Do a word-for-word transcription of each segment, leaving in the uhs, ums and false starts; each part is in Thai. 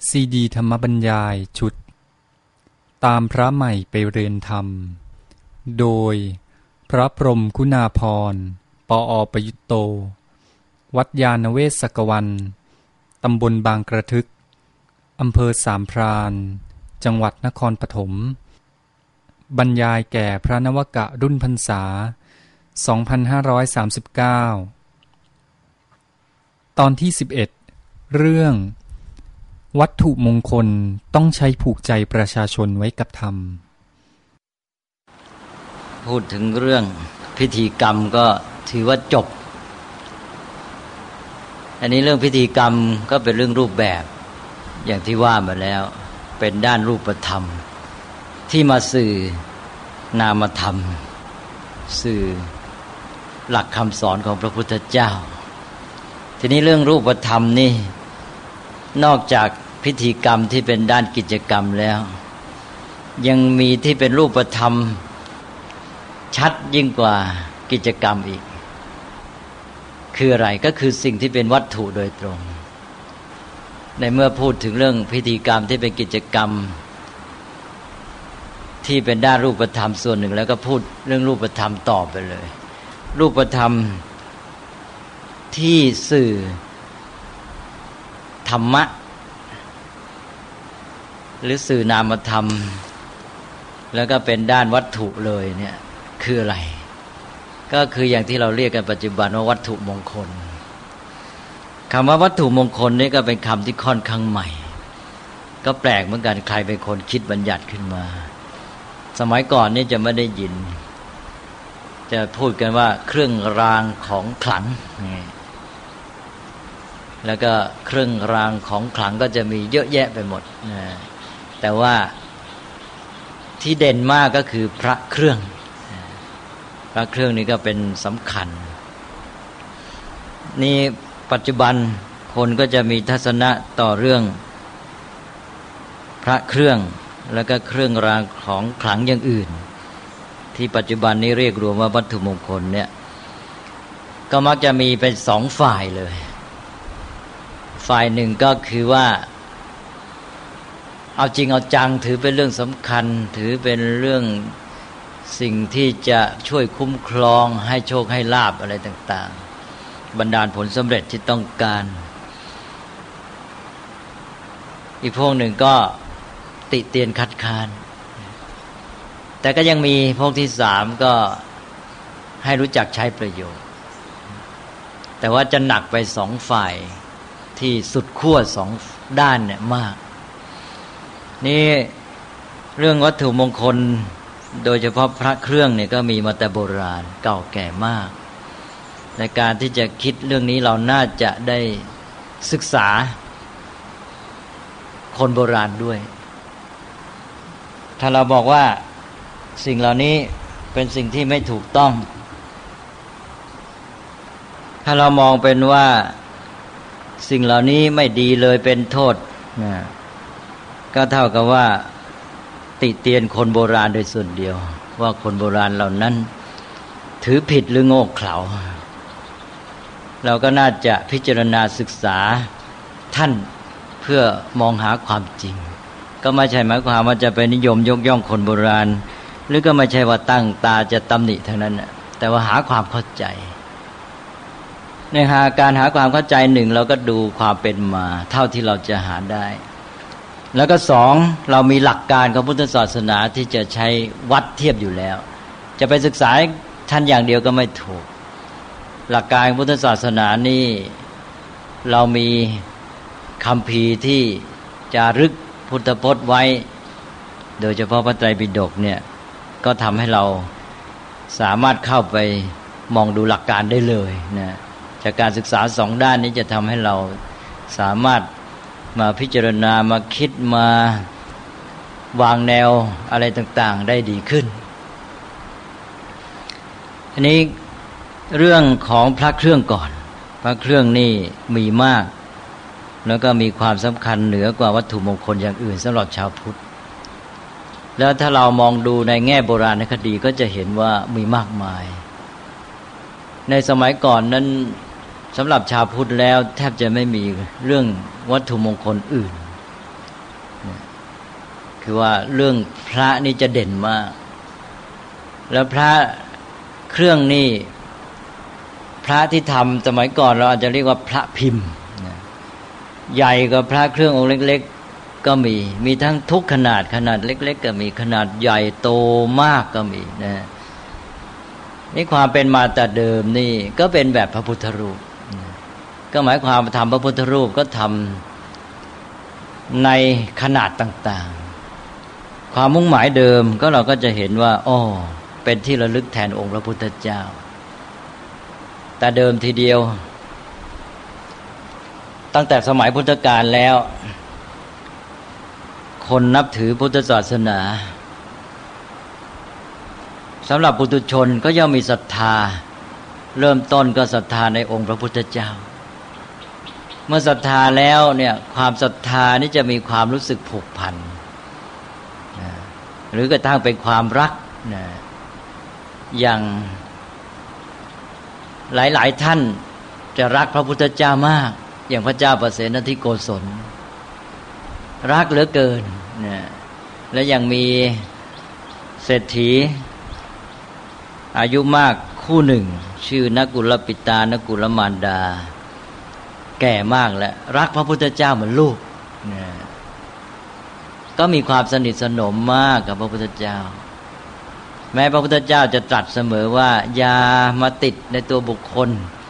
ซีดีธรรมบรรยายชุดตามพระใหม่ไปเรียนธรรมโดยพระพรหมคุณาภรณ์ปอประยุตโตวัดยานเวศกวันตำบลบางกระทึกอำเภอสามพรานจังหวัดนครปฐมบรรยายแก่พระนวกะรุ่นพรรษาสองพันห้าร้อยสามสิบเก้าตอนที่สิบเอ็ดเรื่องวัตถุมงคลต้องใช้ผูกใจประชาชนไว้กับธรรมพูดถึงเรื่องพิธีกรรมก็ถือว่าจบอันนี้เรื่องพิธีกรรมก็เป็นเรื่องรูปแบบอย่างที่ว่ามาแล้วเป็นด้านรูปธรรมที่มาสื่อนามธรรมสื่อหลักคำสอนของพระพุทธเจ้าทีนี้เรื่องรูปธรรมนี่นอกจากพิธีกรรมที่เป็นด้านกิจกรรมแล้วยังมีที่เป็นรูปธรรมชัดยิ่งกว่ากิจกรรมอีกคืออะไรก็คือสิ่งที่เป็นวัตถุโดยตรงในเมื่อพูดถึงเรื่องพิธีกรรมที่เป็นกิจกรรมที่เป็นด้านรูปธรรมส่วนหนึ่งแล้วก็พูดเรื่องรูปธรรมต่อไปเลยรูปธรรมที่สื่อธรรมะหรือสื่อนามธรรมแล้วก็เป็นด้านวัตถุเลยเนี่ยคืออะไรก็คืออย่างที่เราเรียกกันปัจจุบันว่าวัตถุมงคลคำว่าวัตถุมงคลนี่ก็เป็นคำที่ค่อนข้างใหม่ก็แปลกเหมือนกันใครเป็นคนคิดบัญญัติขึ้นมาสมัยก่อนนี่จะไม่ได้ยินจะพูดกันว่าเครื่องรางของขลังแล้วก็เครื่องรางของขลังก็จะมีเยอะแยะไปหมดนะแต่ว่าที่เด่นมากก็คือพระเครื่องพระเครื่องนี่ก็เป็นสำคัญนี่ปัจจุบันคนก็จะมีทัศนะต่อเรื่องพระเครื่องแล้วก็เครื่องรางของขลังอย่างอื่นที่ปัจจุบันนี้เรียกรวมว่าวัตถุมงคลเนี่ยก็มักจะมีเป็นสองฝ่ายเลยฝ่ายหนึ่งก็คือว่าเอาจริงเอาจังถือเป็นเรื่องสำคัญถือเป็นเรื่องสิ่งที่จะช่วยคุ้มครองให้โชคให้ลาภอะไรต่างๆบันดาลผลสำเร็จที่ต้องการอีกพวกหนึ่งก็ติเตียนคัดค้านแต่ก็ยังมีพวกที่สามก็ให้รู้จักใช้ประโยชน์แต่ว่าจะหนักไปสองฝ่ายที่สุดขั้วสองด้านเนี่ยมากนี่เรื่องวัตถุมงคลโดยเฉพาะพระเครื่องเนี่ยก็มีมาแต่โบราณเก่าแก่มากในการที่จะคิดเรื่องนี้เราน่าจะได้ศึกษาคนโบราณด้วยถ้าเราบอกว่าสิ่งเหล่านี้เป็นสิ่งที่ไม่ถูกต้องถ้าเรามองเป็นว่าสิ่งเหล่านี้ไม่ดีเลยเป็นโทษนะก็เท่ากับว่าติเตียนคนโบราณโดยส่วนเดียวว่าคนโบราณเหล่านั้นถือผิดหรือโง่เขลาเราก็น่าจะพิจารณาศึกษาท่านเพื่อมองหาความจริงก็ไม่ใช่หมายความว่าจะไปนิยมยกย่องคนโบราณหรือก็ไม่ใช่ว่าตั้งตาจะตำหนิเท่านั้นแต่ว่าหาความเข้าใจในหาการหาความเข้าใจหนึ่งเราก็ดูความเป็นมาเท่าที่เราจะหาได้แล้วก็สองเรามีหลักการของพุทธศาสนาที่จะใช้วัดเทียบอยู่แล้วจะไปศึกษาท่านอย่างเดียวก็ไม่ถูกหลักการพุทธศาสนานี่เรามีคัมภีร์ที่จารึกพุทธพจน์ไว้โดยเฉพาะพระไตรปิฎกเนี่ยก็ทำให้เราสามารถเข้าไปมองดูหลักการได้เลยนะจากการศึกษาสองด้านนี้จะทำให้เราสามารถมาพิจารณามาคิดมาวางแนวอะไรต่างๆได้ดีขึ้นอันนี้เรื่องของพระเครื่องก่อนพระเครื่องนี่มีมากแล้วก็มีความสำคัญเหนือกว่าวัตถุมงคลอย่างอื่นสำหรับชาวพุทธแล้วถ้าเรามองดูในแง่โบราณคดีก็จะเห็นว่ามีมากมายในสมัยก่อนนั้นสำหรับชาวพุทธแล้วแทบจะไม่มีเรื่องวัตถุมงคลอื่นคือว่าเรื่องพระนี่จะเด่นมากแล้วพระเครื่องนี่พระที่ทำสมัยก่อนเราอาจจะเรียกว่าพระพิมพ์ใหญ่กว่าพระเครื่ององค์เล็กๆก็มีมีทั้งทุกขนาดขนาดเล็กๆก็มีขนาดใหญ่โตมากก็มีนะนี่ความเป็นมาแต่เดิมนี่ก็เป็นแบบพระพุทธรูปก็หมายความว่าทำพระพุทธรูปก็ทำในขนาดต่างๆความมุ่งหมายเดิมก็เราก็จะเห็นว่าอ้อเป็นที่ระลึกแทนองค์พระพุทธเจ้าแต่เดิมทีเดียวตั้งแต่สมัยพุทธกาลแล้วคนนับถือพุทธศาสนาสำหรับปุถุชนก็ย่อมมีศรัทธาเริ่มต้นก็ศรัทธาในองค์พระพุทธเจ้าเมื่อศรัทธาแล้วเนี่ยความศรัทธานี่จะมีความรู้สึกผูกพันนะหรือกระทั่งเป็นความรักนะอย่างหลายๆท่านจะรักพระพุทธเจ้ามากอย่างพระเจ้าประเสนทิโกศลรักเหลือเกินนะและยังมีเศรษฐีอายุมากคู่หนึ่งชื่อนกุลปิตานกุลมารดาแก่มากแล้วรักพระพุทธเจ้าเหมือนลูกนะก็มีความสนิทสนมมากกับพระพุทธเจ้าแม้พระพุทธเจ้าจะตรัสเสมอว่าอย่ามาติดในตัวบุคคล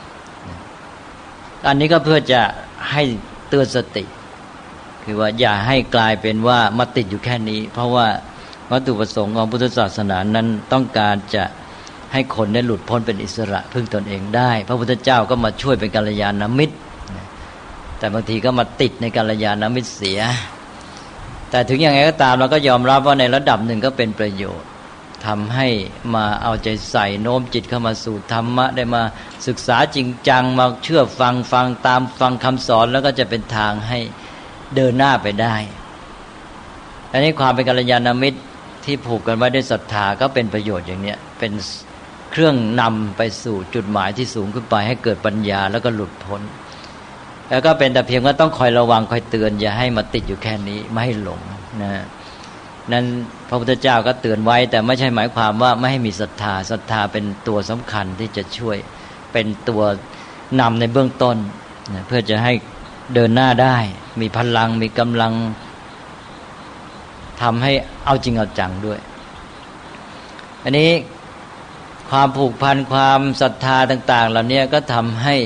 อันนี้ก็เพื่อจะให้เตือนสติคือว่าอย่าให้กลายเป็นว่ามาติดอยู่แค่นี้เพราะว่าวัตถุประสงค์ของพุทธศาสนานั้นต้องการจะให้คนได้หลุดพ้นเป็นอิสระพึ่งตนเองได้พระพุทธเจ้าก็มาช่วยเป็นกัลยาณมิตรแต่บางทีก็มาติดในกัลยาณมิตรเสียแต่ถึงอย่างไรก็ตามเราก็ยอมรับว่าในระดับหนึ่งก็เป็นประโยชน์ทำให้มาเอาใจใส่โน้มจิตเข้ามาสู่ธรรมะได้มาศึกษาจริงจังมาเชื่อฟังฟังตามฟังคำสอนแล้วก็จะเป็นทางให้เดินหน้าไปได้อันนี้ความเป็นกัลยาณมิตรที่ผูกกันไว้ด้วยศรัทธาก็เป็นประโยชน์อย่างเนี้ยเป็นเครื่องนำไปสู่จุดหมายที่สูงขึ้นไปให้เกิดปัญญาแล้วก็หลุดพ้นแล้วก็เป็นแต่เพียงว่าต้องคอยระวังคอยเตือนอย่าให้มาติดอยู่แค่นี้ไม่ให้หลงนะนั้นพระพุทธเจ้าก็เตือนไว้แต่ไม่ใช่หมายความว่าไม่ให้มีศรัทธาศรัทธาเป็นตัวสำคัญที่จะช่วยเป็นตัวนำในเบื้องต้นนะเพื่อจะให้เดินหน้าได้มีพลังมีกำลังทำให้เอาจริงเอาจังด้วยอันนี้ความผูกพันความศรัทธาต่างๆเหล่านี้ก็ทำให้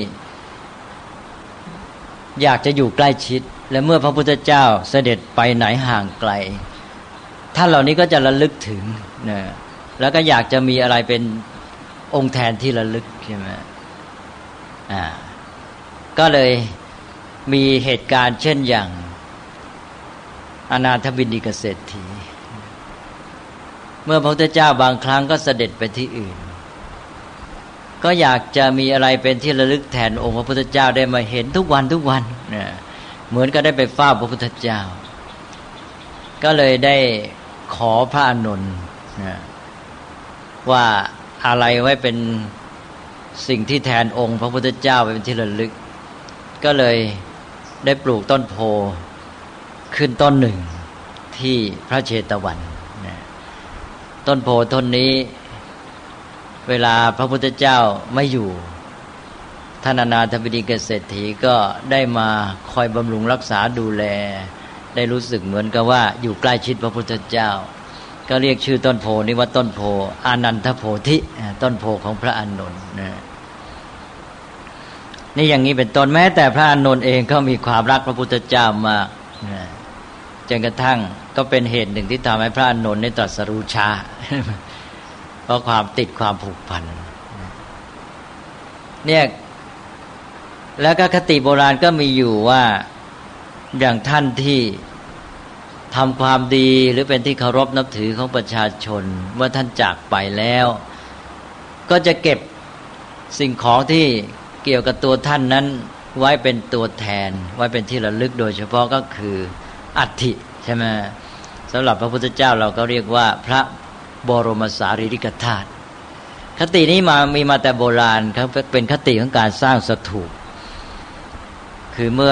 อยากจะอยู่ใกล้ชิดและเมื่อพระพุทธเจ้าเสด็จไปไหนห่างไกลท่านเหล่านี้ก็จะระลึกถึงนะแล้วก็อยากจะมีอะไรเป็นองค์แทนที่ระลึกใช่ไหมอ่าก็เลยมีเหตุการณ์เช่นอย่างอนาถบิณฑิกเศรษฐีเมื่อพระพุทธเจ้าบางครั้งก็เสด็จไปที่อื่นก็อยากจะมีอะไรเป็นที่ระลึกแทนองค์พระพุทธเจ้าได้มาเห็นทุกวันทุกวันนะเหมือนก็ได้ไปเฝ้าพระพุทธเจ้าก็เลยได้ขอพระอานนท์นะว่าอะไรไว้เป็นสิ่งที่แทนองค์พระพุทธเจ้าเป็นที่ระลึกก็เลยได้ปลูกต้นโพขึ้นต้นหนึ่งที่พระเชตวันนะต้นโพต้นนี้เวลาพระพุทธเจ้าไม่อยู่ท่านอนาถบิณฑิกเศรษฐีก็ได้มาคอยบำรุงรักษาดูแลได้รู้สึกเหมือนกับว่าอยู่ใกล้ชิดพระพุทธเจ้าก็เรียกชื่อต้นโพนี้ว่าต้นโพอานันทโพธิต้นโพของพระอานนท์นะนี่อย่างนี้เป็นต้นแม้แต่พระอานนท์เองก็มีความรักพระพุทธเจ้ามากนะจนกระทั่งก็เป็นเหตุหนึ่งที่ทำให้พระอานนท์ได้ตรัสรู้ช้าเพราะความติดความผูกพันเนี่ยแล้วก็คติโบราณก็มีอยู่ว่าอย่างท่านที่ทำความดีหรือเป็นที่เคารพนับถือของประชาชนเมื่อท่านจากไปแล้วก็จะเก็บสิ่งของที่เกี่ยวกับตัวท่านนั้นไว้เป็นตัวแทนไว้เป็นที่ระลึกโดยเฉพาะก็คืออัฐิใช่ไหมสำหรับพระพุทธเจ้าเราก็เรียกว่าพระบรมสารีริกธาตุคตินี้มามีมาแต่โบราณครับเป็นคติของการสร้างสถูปคือเมื่อ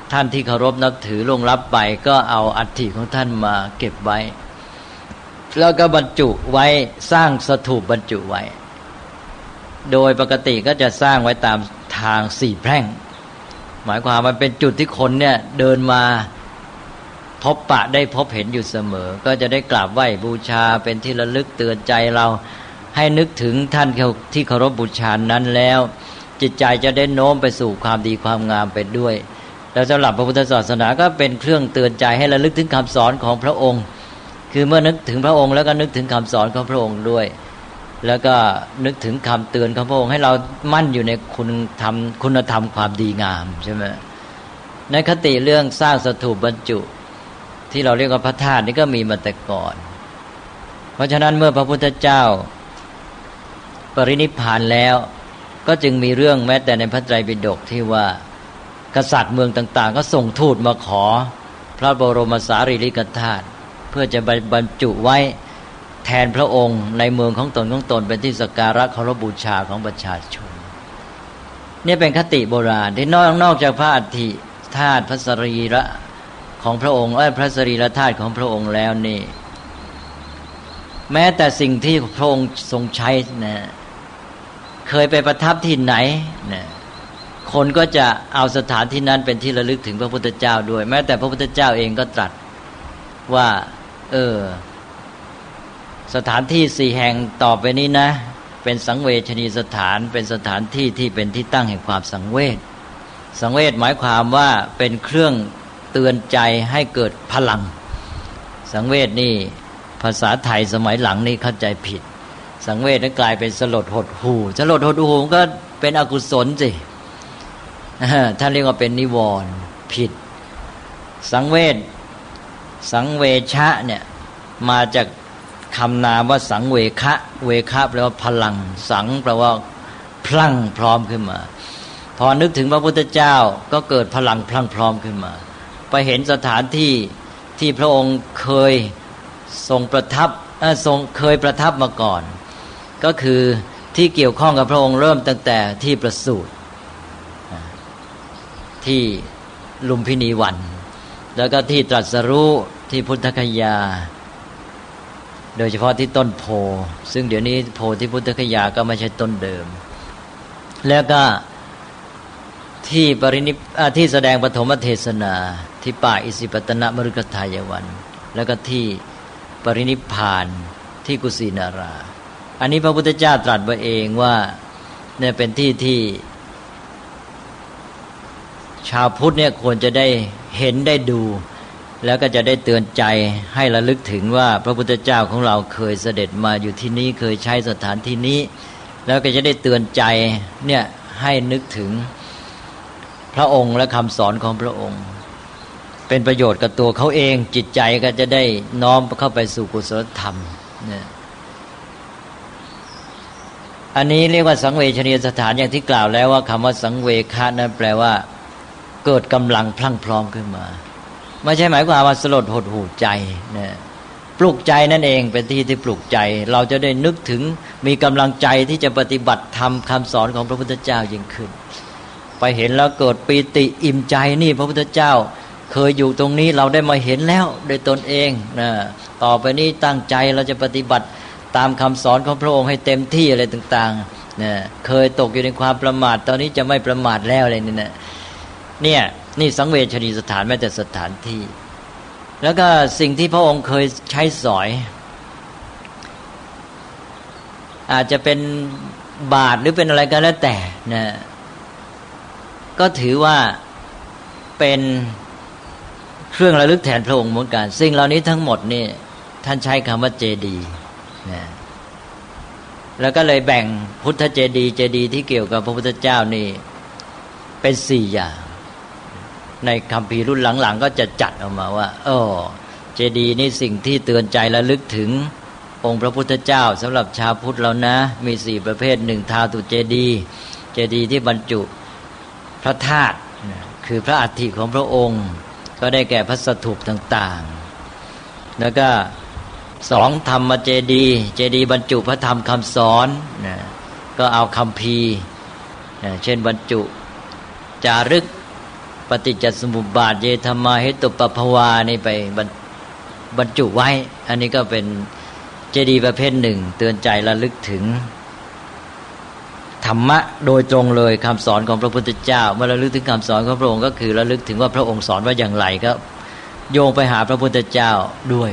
ท่านที่เคารพนับถือล่วงลับไปก็เอาอัฐิของท่านมาเก็บไว้แล้วก็บรรจุไว้สร้างสถูปบรรจุไว้โดยปกติก็จะสร้างไว้ตามทางสี่แพร่งหมายความมันเป็นจุดที่คนเนี่ยเดินมาพบปะได้พบเห็นอยู่เสมอก็จะได้กราบไหว้บูชาเป็นที่ระลึกเตือนใจเราให้นึกถึงท่านที่เคารพบูชานั้นแล้วจิตใจจะได้โน้มไปสู่ความดีความงามไปด้วยแล้วสำหรับพระพุทธศาสนาก็เป็นเครื่องเตือนใจให้ระลึกถึงคำสอนของพระองค์คือเมื่อนึกถึงพระองค์แล้วก็นึกถึงคำสอนของพระองค์ด้วยแล้วก็นึกถึงคำเตือนของพระองค์ให้เรามั่นอยู่ในคุณธรรมคุณธรรมความดีงามใช่ไหมในคติเรื่องสร้างสถูปบรรจุที่เราเรียกว่าพระธาตุนี่ก็มีมาแต่ก่อนเพราะฉะนั้นเมื่อพระพุทธเจ้าปรินิพพานแล้วก็จึงมีเรื่องแม้แต่ในพระไตรปิฎกที่ว่ากษัตริย์เมืองต่างๆก็ส่งทูตมาขอพระบรมสารีริกธาตุเพื่อจะบรรจุไว้แทนพระองค์ในเมืองของตนของตนเป็นที่สักการะเคารพบูชาของประชาชนนี่เป็นคติโบราณที่นอกนอกจากพระอัฐิธาตุพระสรีระของพระองค์เอ้ยพระสรีระธาตุของพระองค์แล้วนี่แม้แต่สิ่งที่พระองค์ทรงใช้นะเคยไปประทับที่ไหนนะคนก็จะเอาสถานที่นั้นเป็นที่ระลึกถึงพระพุทธเจ้าด้วยแม้แต่พระพุทธเจ้าเองก็ตรัสว่าเออสถานที่สี่แห่งต่อไปนี้นะเป็นสังเวชนีสถานเป็นสถานที่ที่เป็นที่ตั้งแห่งความสังเวชสังเวชหมายความว่าเป็นเครื่องเตือนใจให้เกิดพลังสังเวชนี่ภาษาไทยสมัยหลังนี่เข้าใจผิดสังเวชนั้นกลายเป็นสลดหดหู่สลดหดหู่ก็เป็นอกุศลสิท่านเรียกว่าเป็นนิวรณ์ผิดสังเวชสังเวชะเนี่ยมาจากคำนามว่าสังเวคะเวคะแปลว่าพลังสังแปลว่าพลั่งพร้อมขึ้นมาพอนึกถึงพระพุทธเจ้าก็เกิดพลังพลั่งพร้อมขึ้นมาไปเห็นสถานที่ที่พระองค์เคยทรงประทับเอ่อทรงเคยประทับมาก่อนก็คือที่เกี่ยวข้องกับพระองค์เริ่มตั้งแต่ที่ประสูติที่ลุมพินีวันแล้วก็ที่ตรัสรู้ที่พุทธคยาโดยเฉพาะที่ต้นโพซึ่งเดี๋ยวนี้โพที่พุทธคยาก็ไม่ใช่ต้นเดิมแล้วก็ที่ปรินิพที่แสดงปฐมเทศนาที่ป่าอิสิปตนมฤคทายวันแล้วก็ที่ปรินิพพานที่กุสินาราอันนี้พระพุทธเจ้าตรัสไว้เองว่าเนี่ยเป็นที่ที่ชาวพุทธเนี่ยควรจะได้เห็นได้ดูแล้วก็จะได้เตือนใจให้ระลึกถึงว่าพระพุทธเจ้าของเราเคยเสด็จมาอยู่ที่นี้เคยใช้สถานที่นี้แล้วก็จะได้เตือนใจเนี่ยให้นึกถึงพระองค์และคำสอนของพระองค์เป็นประโยชน์กับตัวเขาเองจิตใจก็จะได้น้อมเข้าไปสู่กุศลธรรมเนี่ยอันนี้เรียกว่าสังเวชนียสถานอย่างที่กล่าวแล้วว่าคำว่าสังเวคะนั้นแปลว่าเกิดกำลังพลั่งพร้อมขึ้นมาไม่ใช่หมายความว่าสลดหดหู่ใจนะปลุกใจนั่นเองเป็นที่ที่ปลุกใจเราจะได้นึกถึงมีกำลังใจที่จะปฏิบัติธรรมคำสอนของพระพุทธเจ้ายิ่งขึ้นไปเห็นแล้วเกิดปีติอิ่มใจนี่พระพุทธเจ้าเคยอยู่ตรงนี้เราได้มาเห็นแล้วโดยตนเองนะต่อไปนี้ตั้งใจเราจะปฏิบัติตามคำสอนของพระองค์ให้เต็มที่อะไรต่างๆนะเคยตกอยู่ในความประมาทตอนนี้จะไม่ประมาทแล้วอะไรนี่นะเนี่ยนี่สังเวชนีสถานแม้แต่สถานที่แล้วก็สิ่งที่พระองค์เคยใช้สอยอาจจะเป็นบาตรหรือเป็นอะไรก็แล้วแต่นะก็ถือว่าเป็นเครื่องระลึกแทนพระองค์เหมือนกันสิ่งเหล่านี้ทั้งหมดนี่ท่านใช้คำว่าเจดีย์นะแล้วก็เลยแบ่งพุทธเจดีย์เจดีย์ที่เกี่ยวกับพระพุทธเจ้านี่เป็นสี่อย่างในคัมภีร์รุ่นหลังๆก็จะจัดออกมาว่าเออเจดีย์นี่สิ่งที่เตือนใจระลึกถึงองค์พระพุทธเจ้าสำหรับชาวพุทธเรานะมีสี่ประเภทหนึ่งทาตุเจดีย์เจดีย์ที่บรรจุพระธาตุคือพระอัฐิของพระองค์ก็ได้แก่พระสถูปต่างๆแล้วก็สองธรรมเจดีย์เจดีย์บรรจุพระธรรมคำสอนนะก็เอาคัมภีร์นะเช่นบรรจุจารึกปฏิจจสมุปบาทเยธรรมาเหตุปภวานี่ไปบรรจุไว้อันนี้ก็เป็นเจดีย์ประเภทหนึ่งเตือนใจระลึกถึงธรรมะโดยตรงเลยคำสอนของพระพุทธเจ้าเมื่อระลึกถึงคำสอนของพระองค์ก็คือระลึกถึงว่าพระองค์สอนว่าอย่างไรก็โยงไปหาพระพุทธเจ้าด้วย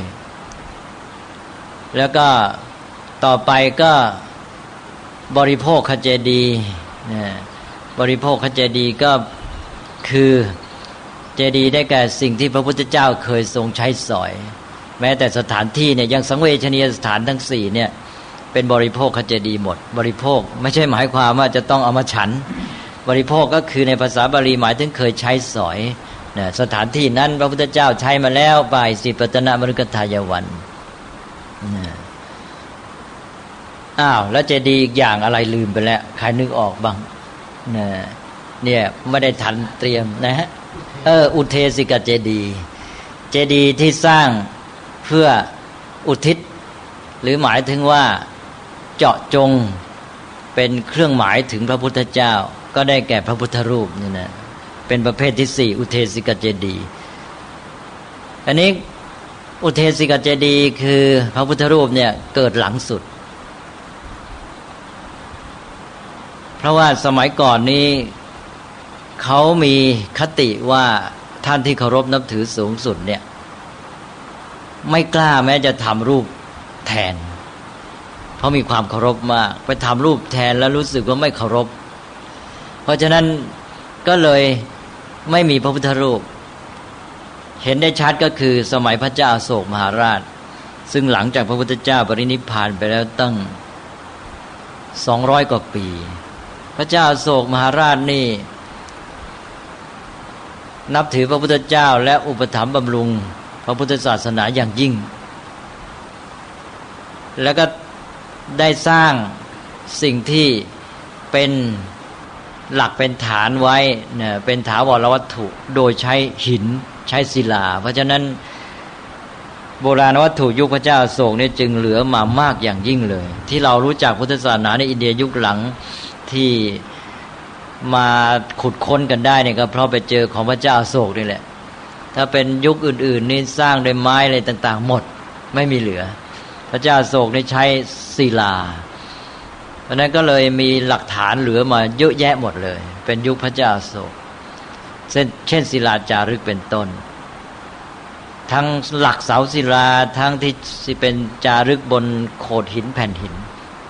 แล้วก็ต่อไปก็บริโภคขเจดีย์นะบริโภคขเจดีย์ก็คือเจดีย์ได้แก่สิ่งที่พระพุทธเจ้าเคยทรงใช้สอยแม้แต่สถานที่เนี่ยยังสังเวชนียสถานทั้งสี่เนี่ยเป็นบริโภคขเจดีย์หมดบริโภคไม่ใช่หมายความว่าจะต้องเอามาฉันบริโภคก็คือในภาษาบาลีหมายถึงเคยใช้สอยนะสถานที่นั้นพระพุทธเจ้าใช้มาแล้วบ่ายสิปัตตนมฤคทายวันนะอ้าวแล้วเจดีย์อีกอย่างอะไรลืมไปแล้วใครนึกออกบ้างนะเนี่ยไม่ได้ทันเตรียมนะฮะเอออุเทสิกเจดีย์เจดีย์ที่สร้างเพื่ออุทิศหรือหมายถึงว่าเจาะจงเป็นเครื่องหมายถึงพระพุทธเจ้าก็ได้แก่พระพุทธรูปนี่นะเป็นประเภทที่สี่อุเทสิกเจดีย์อันนี้อุเทสิกเจดีย์คือพระพุทธรูปเนี่ยเกิดหลังสุดเพราะว่าสมัยก่อนนี้เขามีคติว่าท่านที่เคารพนับถือสูงสุดเนี่ยไม่กล้าแม้จะทำรูปแทนเพราะมีความเคารพมากไปทำรูปแทนแล้วรู้สึกว่าไม่เคารพเพราะฉะนั้นก็เลยไม่มีพระพุทธรูปเห็นได้ชัดก็คือสมัยพระเจ้าอโศกมหาราชซึ่งหลังจากพระพุทธเจ้าปรินิพพานไปแล้วตั้งสองร้อยกว่าปีพระเจ้าอโศกมหาราชนี่นับถือพระพุทธเจ้าและอุปถัมภ์บำรุงพระพุทธศาสนาอย่างยิ่งแล้วก็ได้สร้างสิ่งที่เป็นหลักเป็นฐานไว้เนี่ยเป็นถาวรวัตถุโดยใช้หินใช้ศิลาเพราะฉะนั้นโบราณวัตถุยุคพระเจ้าอโศกนี่จึงเหลือมามากอย่างยิ่งเลยที่เรารู้จักพุทธศาสนาในอินเดียยุคหลังที่มาขุดค้นกันได้เนี่ยก็เพราะไปเจอของพระเจ้าอโศกนี่แหละถ้าเป็นยุคอื่นๆนี่สร้างด้วยไม้อะไรต่างๆหมดไม่มีเหลือพระเจ้าอโศกนี่ใช้ศิลาเพราะนั้นก็เลยมีหลักฐานเหลือมาเยอะแยะหมดเลยเป็นยุคพระเจ้าอโศกเช่นเช่นศิลาจารึกเป็นต้นทั้งหลักเสาศิลาทั้งที่เป็นจารึกบนโขดหินแผ่นหิน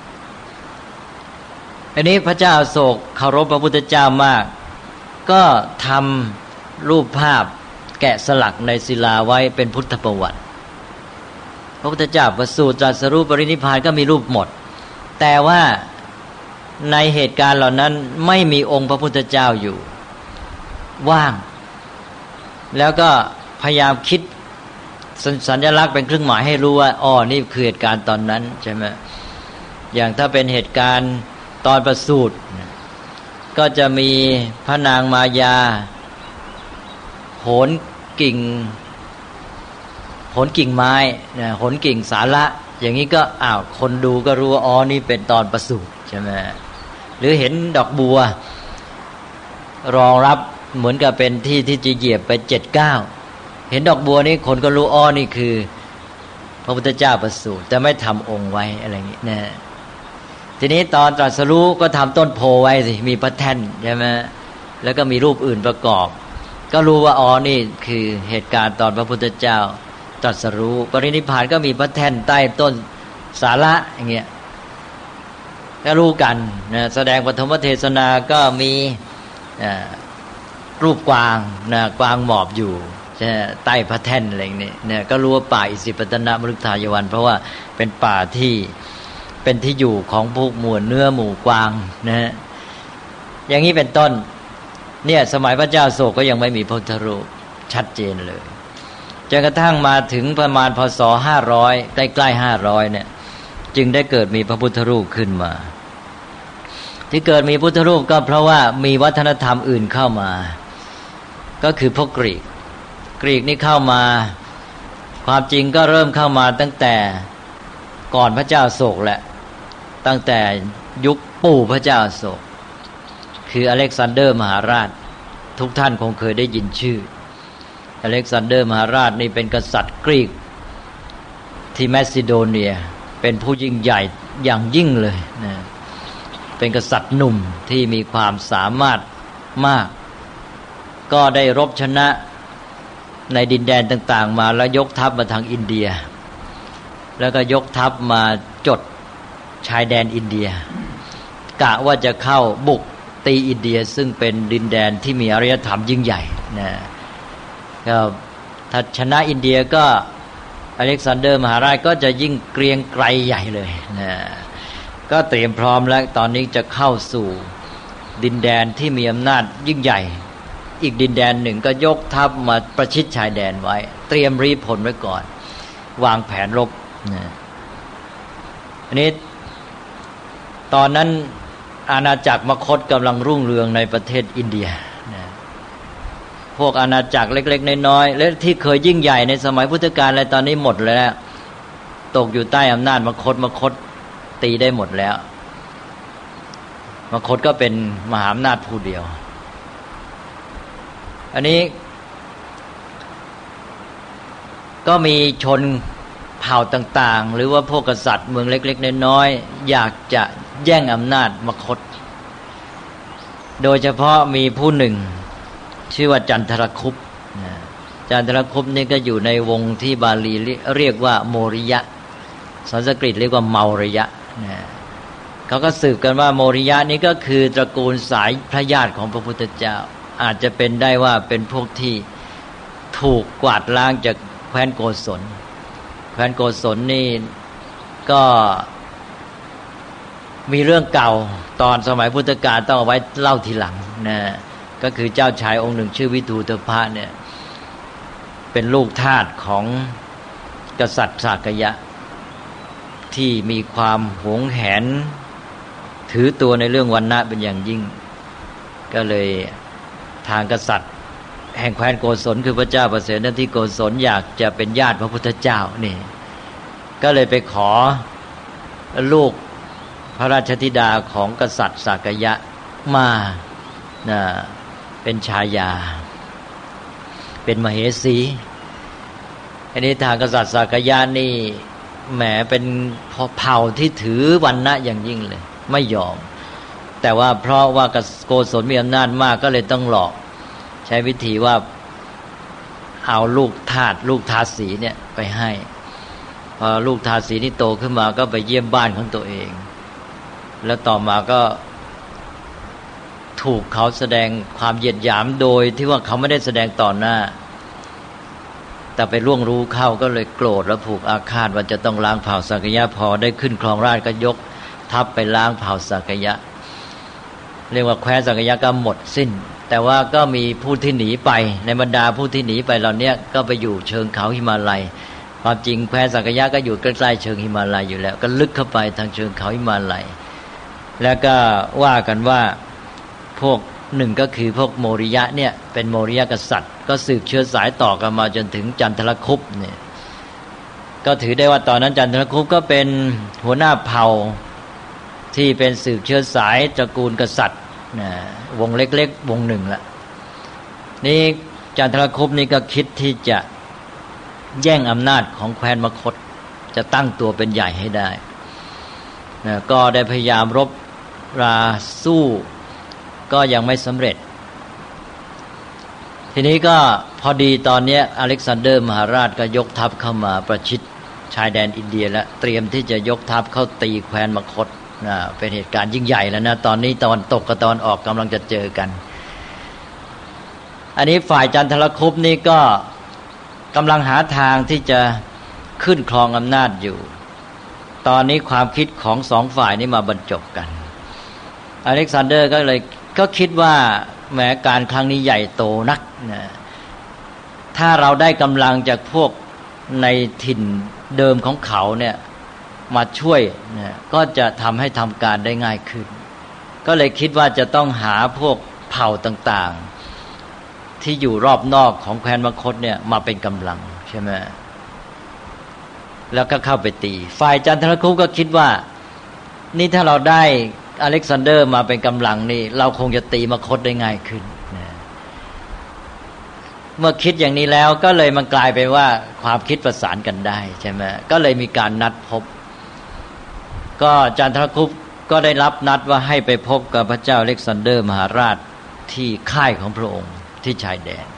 อันนี้พระเจ้าอโศกเคารพพระพุทธเจ้ามากก็ทำรูปภาพแกะสลักในศิลาไว้เป็นพุทธประวัติพระพุทธเจ้าประสูติตรัสรู้ปรินิพพานก็มีรูปหมดแต่ว่าในเหตุการณ์เหล่านั้นไม่มีองค์พระพุทธเจ้าอยู่ว่างแล้วก็พยายามคิดสัญลักษณ์เป็นเครื่องหมายให้รู้ว่าอ๋อนี่คือเหตุการณ์ตอนนั้นใช่ไหมอย่างถ้าเป็นเหตุการณ์ตอนประสูติก็จะมีพระนางมายาโหนกิ่งโหนกิ่งไม้นะโหนกิ่งสาระอย่างนี้ก็อ้าวคนดูก็รู้ว่าอ๋อนี่เป็นตอนประสูติใช่ไหมหรือเห็นดอกบัวรองรับเหมือนกับเป็นที่ที่จะเหยียบไปเจ็ดเก้าเห็นดอกบัวนี่คนก็รู้อ๋อนี่คือพระพุทธเจ้าประสูติแต่ไม่ทำองค์ไว้อะไรอย่างนี้นะทีนี้ตอนตรัสรู้ก็ทำต้นโพไว้สิมีพระแท่นใช่ไหมแล้วก็มีรูปอื่นประกอบก็รู้ว่าอ๋อนี่คือเหตุการณ์ตอนพระพุทธเจ้าตรัสรู้ปรินิพพานก็มีพระแท่นใต้ต้นสาระอย่างเงี้ยก็รู้กันนะแสดงปฐมเทศนาก็มีรูปกวางนะกวางหมอบอยู่ใต้พระแท่นอะไรอย่างนี้เนี่ยก็รู้ว่าป่าอิสิปตนมฤคทายวันเพราะว่าเป็นป่าที่เป็นที่อยู่ของพวกหมู่เนื้อหมู่กวางนะฮะอย่างนี้เป็นต้นเนี่ยสมัยพระเจ้าอโศกก็ยังไม่มีพระพุทธรูปชัดเจนเลยจนกระทั่งมาถึงประมาณพศห้าร้อยใกล้ๆห้าร้อยเนี่ยจึงได้เกิดมีพระพุทธรูปขึ้นมาที่เกิดมีพุทธรูปก็เพราะว่ามีวัฒนธรรมอื่นเข้ามาก็คือพวกกรีกกรีกนี่เข้ามาความจริงก็เริ่มเข้ามาตั้งแต่ก่อนพระเจ้าอโศกแหละตั้งแต่ยุคปู่พระเจ้าอโศกคืออเล็กซานเดอร์มหาราชทุกท่านคงเคยได้ยินชื่ออเล็กซานเดอร์มหาราชนี่เป็นกษัตริย์กรีกที่แมซิโดเนียเป็นผู้ยิ่งใหญ่อย่างยิ่งเลยนะเป็นกษัตริย์หนุ่มที่มีความสามารถมากก็ได้รบชนะในดินแดนต่างๆมาแล้วยกทัพมาทางอินเดียแล้วก็ยกทัพมาจดชายแดนอินเดียกะว่าจะเข้าบุกตีอินเดียซึ่งเป็นดินแดนที่มีอารยธรรมยิ่งใหญ่นะก็ถ้าชนะอินเดียก็อเล็กซานเดอร์มหาราชก็จะยิ่งเกรียงไกรใหญ่เลยนะก็เตรียมพร้อมแล้วตอนนี้จะเข้าสู่ดินแดนที่มีอำนาจยิ่งใหญ่อีกดินแดนหนึ่งก็ยกทัพมาประชิดชายแดนไว้เตรียมรีพลไว้ก่อนวางแผนรบนะอันนี้ตอนนั้นอาณาจักรมคธกำลังรุ่งเรืองในประเทศอินเดียนะพวกอาณาจักรเล็กๆน้อยๆและที่เคยยิ่งใหญ่ในสมัยพุทธกาลอะไรตอนนี้หมดแล้วตกอยู่ใต้อำนาจมคธมคธตีได้หมดแล้วมคธก็เป็นมหาอำนาจผู้เดียวอันนี้ก็มีชนเผ่าต่างๆหรือว่าพวกกษัตริย์เมืองเล็กๆน้อยๆอยากจะแย่งอำนาจมคธโดยเฉพาะมีผู้หนึ่งชื่อว่าจันทรคุปต์จันทรคุปต์นี่ก็อยู่ในวงที่บาลีเรียกว่าโมริยะสันสกฤตเรียกว่าเมาริยะเขาก็สืบกันว่าโมริยะนี้ก็คือตระกูลสายพระญาติของพระพุทธเจ้าอาจจะเป็นได้ว่าเป็นพวกที่ถูกกวาดล้างจากแคว้นโกศลแคว้นโกศลนี่ก็มีเรื่องเก่าตอนสมัยพุทธกาลต้องเอาไว้เล่าทีหลังนะก็คือเจ้าชายองค์หนึ่งชื่อวิทูตภะเนี่ยเป็นลูกทาสของกษัตริย์สากยะที่มีความหวงแหนถือตัวในเรื่องวรรณะเป็นอย่างยิ่งก็เลยทางกษัตริย์แห่งแคว้นโกศลคือพระเจ้าประเสนที่โกศลอยากจะเป็นญาติพระพุทธเจ้านี่ก็เลยไปขอลูกพระราชธิดาของกษัตริย์สากยะมานะเป็นชายาเป็นมเหสีอันนี้ทางกษัตริย์สากยะนี่แหมเป็นเผ่าที่ถือวรรณะอย่างยิ่งเลยไม่ยอมแต่ว่าเพราะว่าโกศลมีอำนาจมากก็เลยต้องหลอกใช้วิธีว่าเอาลูกทาสลูกทาสีเนี่ยไปให้พอลูกทาสีนี่โตขึ้นมาก็ไปเยี่ยมบ้านของตัวเองแล้วต่อมาก็ถูกเขาแสดงความเหยียดหยามโดยที่ว่าเขาไม่ได้แสดงต่อหน้าแต่ไปล่วงรู้เข้าก็เลยโกรธและผูกอาฆาตว่าจะต้องล้างเผ่าสากยะพอได้ขึ้นครองราชย์ก็ยกทัพไปล้างเผ่าสากยะเรียกว่าแคว้นสากยะก็หมดสิ้นแต่ว่าก็มีผู้ที่หนีไปในบรรดาผู้ที่หนีไปเหล่านี้ก็ไปอยู่เชิงเขาหิมาลัยความจริงแคว้นสากยะก็อยู่ใกล้ๆเชิงหิมาลัยอยู่แล้วก็ลึกเข้าไปทางเชิงเขาหิมาลัยแล้วก็ว่ากันว่าพวกหนึ่งก็คือพวกโมริยะเนี่ยเป็นโมริยะกษัตริย์ก็สืบเชื้อสายต่อกันมาจนถึงจันทรคุปต์เนี่ยก็ถือได้ว่าตอนนั้นจันทรคุปต์ก็เป็นหัวหน้าเผ่าที่เป็นสืบเชื้อสายตระกูลกษัตริย์นะวงเล็กๆวงหนึ่งละนี่จันทรคุปต์นี่ก็คิดที่จะแย่งอำนาจของแคว้นมคธจะตั้งตัวเป็นใหญ่ให้ได้นะก็ได้พยายามรบราสู้ก็ยังไม่สำเร็จทีนี้ก็พอดีตอนนี้อเล็กซานเดอร์มหาราชก็ยกทัพเข้ามาประชิดชายแดนอินเดียแล้วเตรียมที่จะยกทัพเข้าตีแคว้นมคธนะเป็นเหตุการณ์ยิ่งใหญ่แล้วนะตอนนี้ตะวันตกกับตะวันออกกำลังจะเจอกันอันนี้ฝ่ายจันทรคุปต์นี่ก็กำลังหาทางที่จะขึ้นครองอำนาจอยู่ตอนนี้ความคิดของสองฝ่ายนี้มาบรรจบกันอเล็กซานเดอร์ก็เลยก็คิดว่าแม้การครั้งนี้ใหญ่โตนักนะถ้าเราได้กำลังจากพวกในถิ่นเดิมของเขาเนี่ยมาช่วยนะก็จะทำให้ทำการได้ง่ายขึ้นก็เลยคิดว่าจะต้องหาพวกเผ่าต่างๆที่อยู่รอบนอกของแคว้นมคธเนี่ยมาเป็นกำลังใช่ไหมแล้วก็เข้าไปตีฝ่ายจันทรคุปต์ก็คิดว่านี่ถ้าเราได้อเล็กซานเดอร์มาเป็นกำลังนี่เราคงจะตีมคธได้ง่ายขึ้นนะเมื่อคิดอย่างนี้แล้วก็เลยมันกลายเป็นว่าความคิดประสานกันได้ใช่ไหมก็เลยมีการนัดพบก็จันทรคุปก็ได้รับนัดว่าให้ไปพบกับพระเจ้าอเล็กซานเดอร์มหาราชที่ค่ายของพระองค์ที่ชายแดน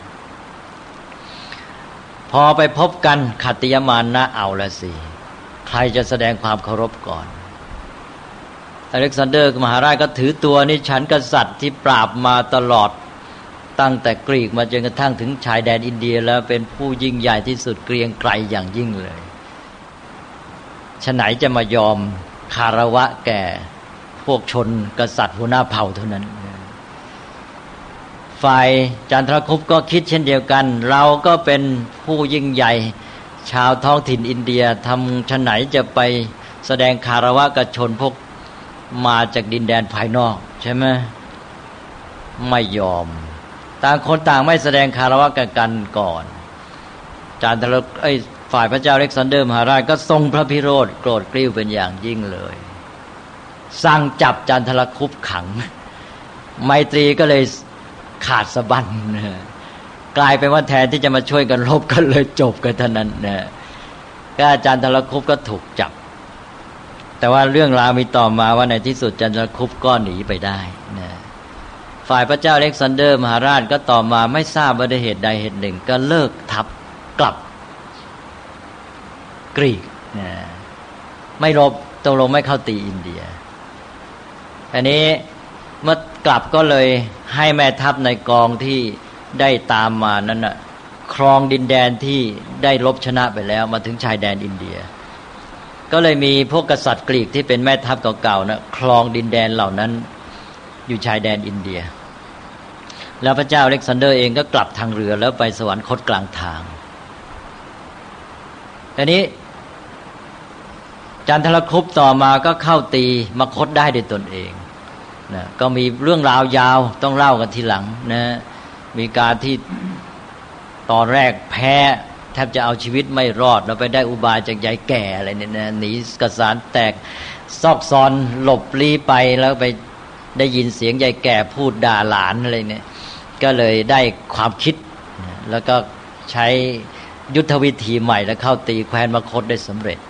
พอไปพบกันขัตติยมานะเอาละสิใครจะแสดงความเคารพก่อนอเล็กซานเดอร์มหาราชก็ถือตัวนี่ฉันกษัตริย์ที่ปราบมาตลอดตั้งแต่กรีกมาจนกระทั่งถึงชายแดนอินเดียแล้วเป็นผู้ยิ่งใหญ่ที่สุดเกรียงไกรอย่างยิ่งเลยฉะไหนจะมายอมคารวะแก่พวกชนกษัตริย์หัวหน้าเผ่าเท่านั้นฝ่ายจันทรคุปก็คิดเช่นเดียวกันเราก็เป็นผู้ยิ่งใหญ่ชาวท้องถิ่นอินเดียทำฉะไหนจะไปแสดงคารวะกับชนพวกมาจากดินแดนภายนอกใช่ไหมไม่ยอมต่างคนต่างไม่แสดงคารวะกันกันก่อนจันทรไอ้ฝ่ายพระเจ้าอเล็กซานเดอร์มหาราชก็ทรงพระพิโรธโกรธกริ้วเป็นอย่างยิ่งเลยสั่งจับจันทรคุปขังไมตรีก็เลยขาดสะบั้นกลายเป็นว่าแทนที่จะมาช่วยกันรบกันเลยจบกันเท่านั้นนะก็จันทรคุปก็ถูกจับแต่ว่าเรื่องราวมีต่อมาว่าในที่สุดจันทรคุปก็หนีไปได้นะฝ่ายพระเจ้าอเล็กซานเดอร์มหาราชก็ต่อมาไม่ทราบว่าด้วยเหตุใดเหตุหนึ่งก็เลิกทัพกลับกรีกนะไม่รบตกลงไม่เข้าตีอินเดียอันนี้เมื่อกลับก็เลยให้แม่ทัพในกองที่ได้ตามมานั้นน่ะครองดินแดนที่ได้รบชนะไปแล้วมาถึงชายแดนอินเดียก็เลยมีพวกกษัตริย์กรีกที่เป็นแม่ทัพเก่าๆนะครองดินแดนเหล่านั้นอยู่ชายแดนอินเดียแล้วพระเจ้าอเล็กซานเดอร์เองก็กลับทางเรือแล้วไปสวรรคตกลางทางอันนี้จันทรคุปต่อมาก็เข้าตีมคธได้ด้วยตนเองนะก็มีเรื่องราวยาวต้องเล่ากันทีหลังนะมีการที่ตอนแรกแพ้แทบจะเอาชีวิตไม่รอดแล้วไปได้อุบายจากยายแก่อะไรเนี่ยนะหนีกสารแตกซอกซอนหลบลี้ไปแล้วไปได้ยินเสียงยายแก่พูดด่าหลานอะไรเนี่ยก็เลยได้ความคิดแล้วก็ใช้ยุทธวิธีใหม่แล้วเข้าตีแคว้นมคธได้สำเร็จ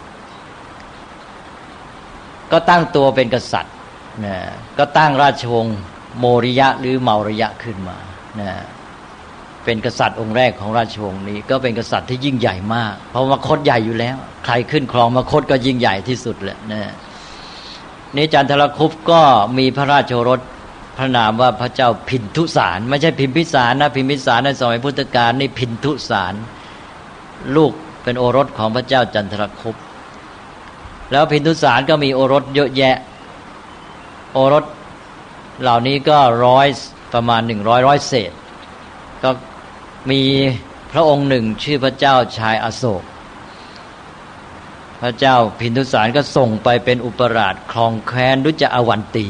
ก็ตั้งตัวเป็นกษัตริย์นะก็ตั้งราชวงศ์โมริยะหรือเมาริยะขึ้นมานะเป็นกษัตริย์องค์แรกของราชวงศ์นี้ก็เป็นกษัตริย์ที่ยิ่งใหญ่มากเพราะมคธใหญ่อยู่แล้วใครขึ้นครองมคธก็ยิ่งใหญ่ที่สุดแหละนะนี่จันทรคุปก็มีพระราชโอรสพระนามว่าพระเจ้าพินทุสารไม่ใช่พิมพิสารนะพิมพิสารในสมัยพุทธกาลนี่พินทุสารลูกเป็นโอรสของพระเจ้าจันทรคุปแล้วพินทุสารก็มีโอรสเยอะแยะโอรสเหล่านี้ก็ร้อยประมาณหนึ่งร้อยร้อยเศษก็มีพระองค์หนึ่งชื่อพระเจ้าชายอโศกพระเจ้าพินทุสารก็ส่งไปเป็นอุปราชครองแคว้นดุจอวันตี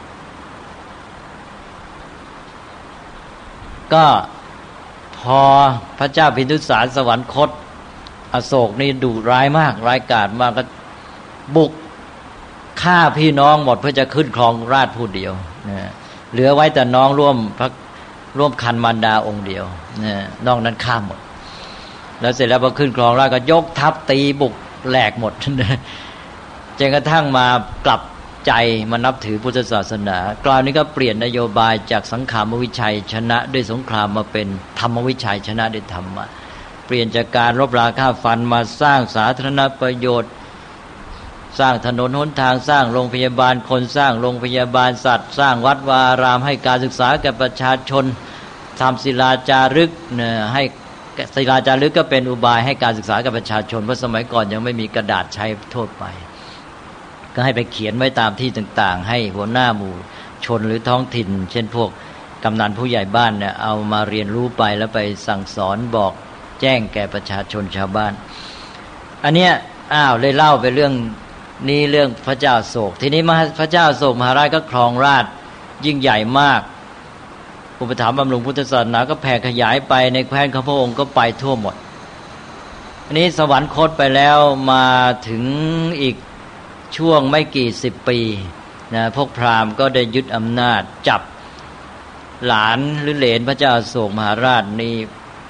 ก็พอพระเจ้าพินทุสารสวรรคตอโศกนี่ดุร้ายมากร้ายกาจมากก็บุกฆ่าพี่น้องหมดเพื่อจะขึ้นครองราชผู้เดียวนะเหลือไว้แต่น้องร่วมพระร่วมคันมารดาองค์เดียวนะนอกนั้นฆ่าหมดแล้วเสร็จแล้วพอขึ้นครองราชก็ยกทัพตีบุกแหลกหมดนะจนกระทั่งมากลับใจมานับถือพุทธศาสนากล่าวนี้ก็เปลี่ยนนโยบายจากสังขารวิชัยชนะด้วยสงครามมาเป็นธรรมวิชัยชนะด้วยธรรมะเปลี่ยนจากการรบราฆ่าฟันมาสร้างสาธารณประโยชน์สร้างถนนหนทางสร้างโรงพยาบาลคนสร้างโรงพยาบาลสัตว์สร้างวัดวาอารามให้การศึกษาแก่ประชาชนทำศิลาจารึกเนี่ยให้ศิลาจารึกก็เป็นอุบายให้การศึกษาแก่ประชาชนเพราะสมัยก่อนยังไม่มีกระดาษใช้ทั่วไปก็ให้ไปเขียนไว้ตามที่ต่างๆให้หัวหน้าหมู่ชนหรือท้องถิ่นเช่นพวกกำนันผู้ใหญ่บ้านเนี่ยเอามาเรียนรู้ไปแล้วไปสั่งสอนบอกแจ้งแก่ประชาชนชาวบ้านอันเนี้ยอ้าวเลยเล่าไปเรื่องนี่เรื่องพระเจ้าโศกทีนี้พระเจ้าโศกมหาราชก็ครองราชย์ยิ่งใหญ่มากอุปถัมภ์บำรุงพุทธศาสนาก็แผ่ขยายไปในแคว้นของพระองค์ก็ไปทั่วหมดอันนี้สวรรคตไปแล้วมาถึงอีกช่วงไม่กี่สิบปีนะพวกพราหมณ์ก็ได้ยึดอำนาจจับหลานหรือเหลนพระเจ้าโศกมหาราชนี่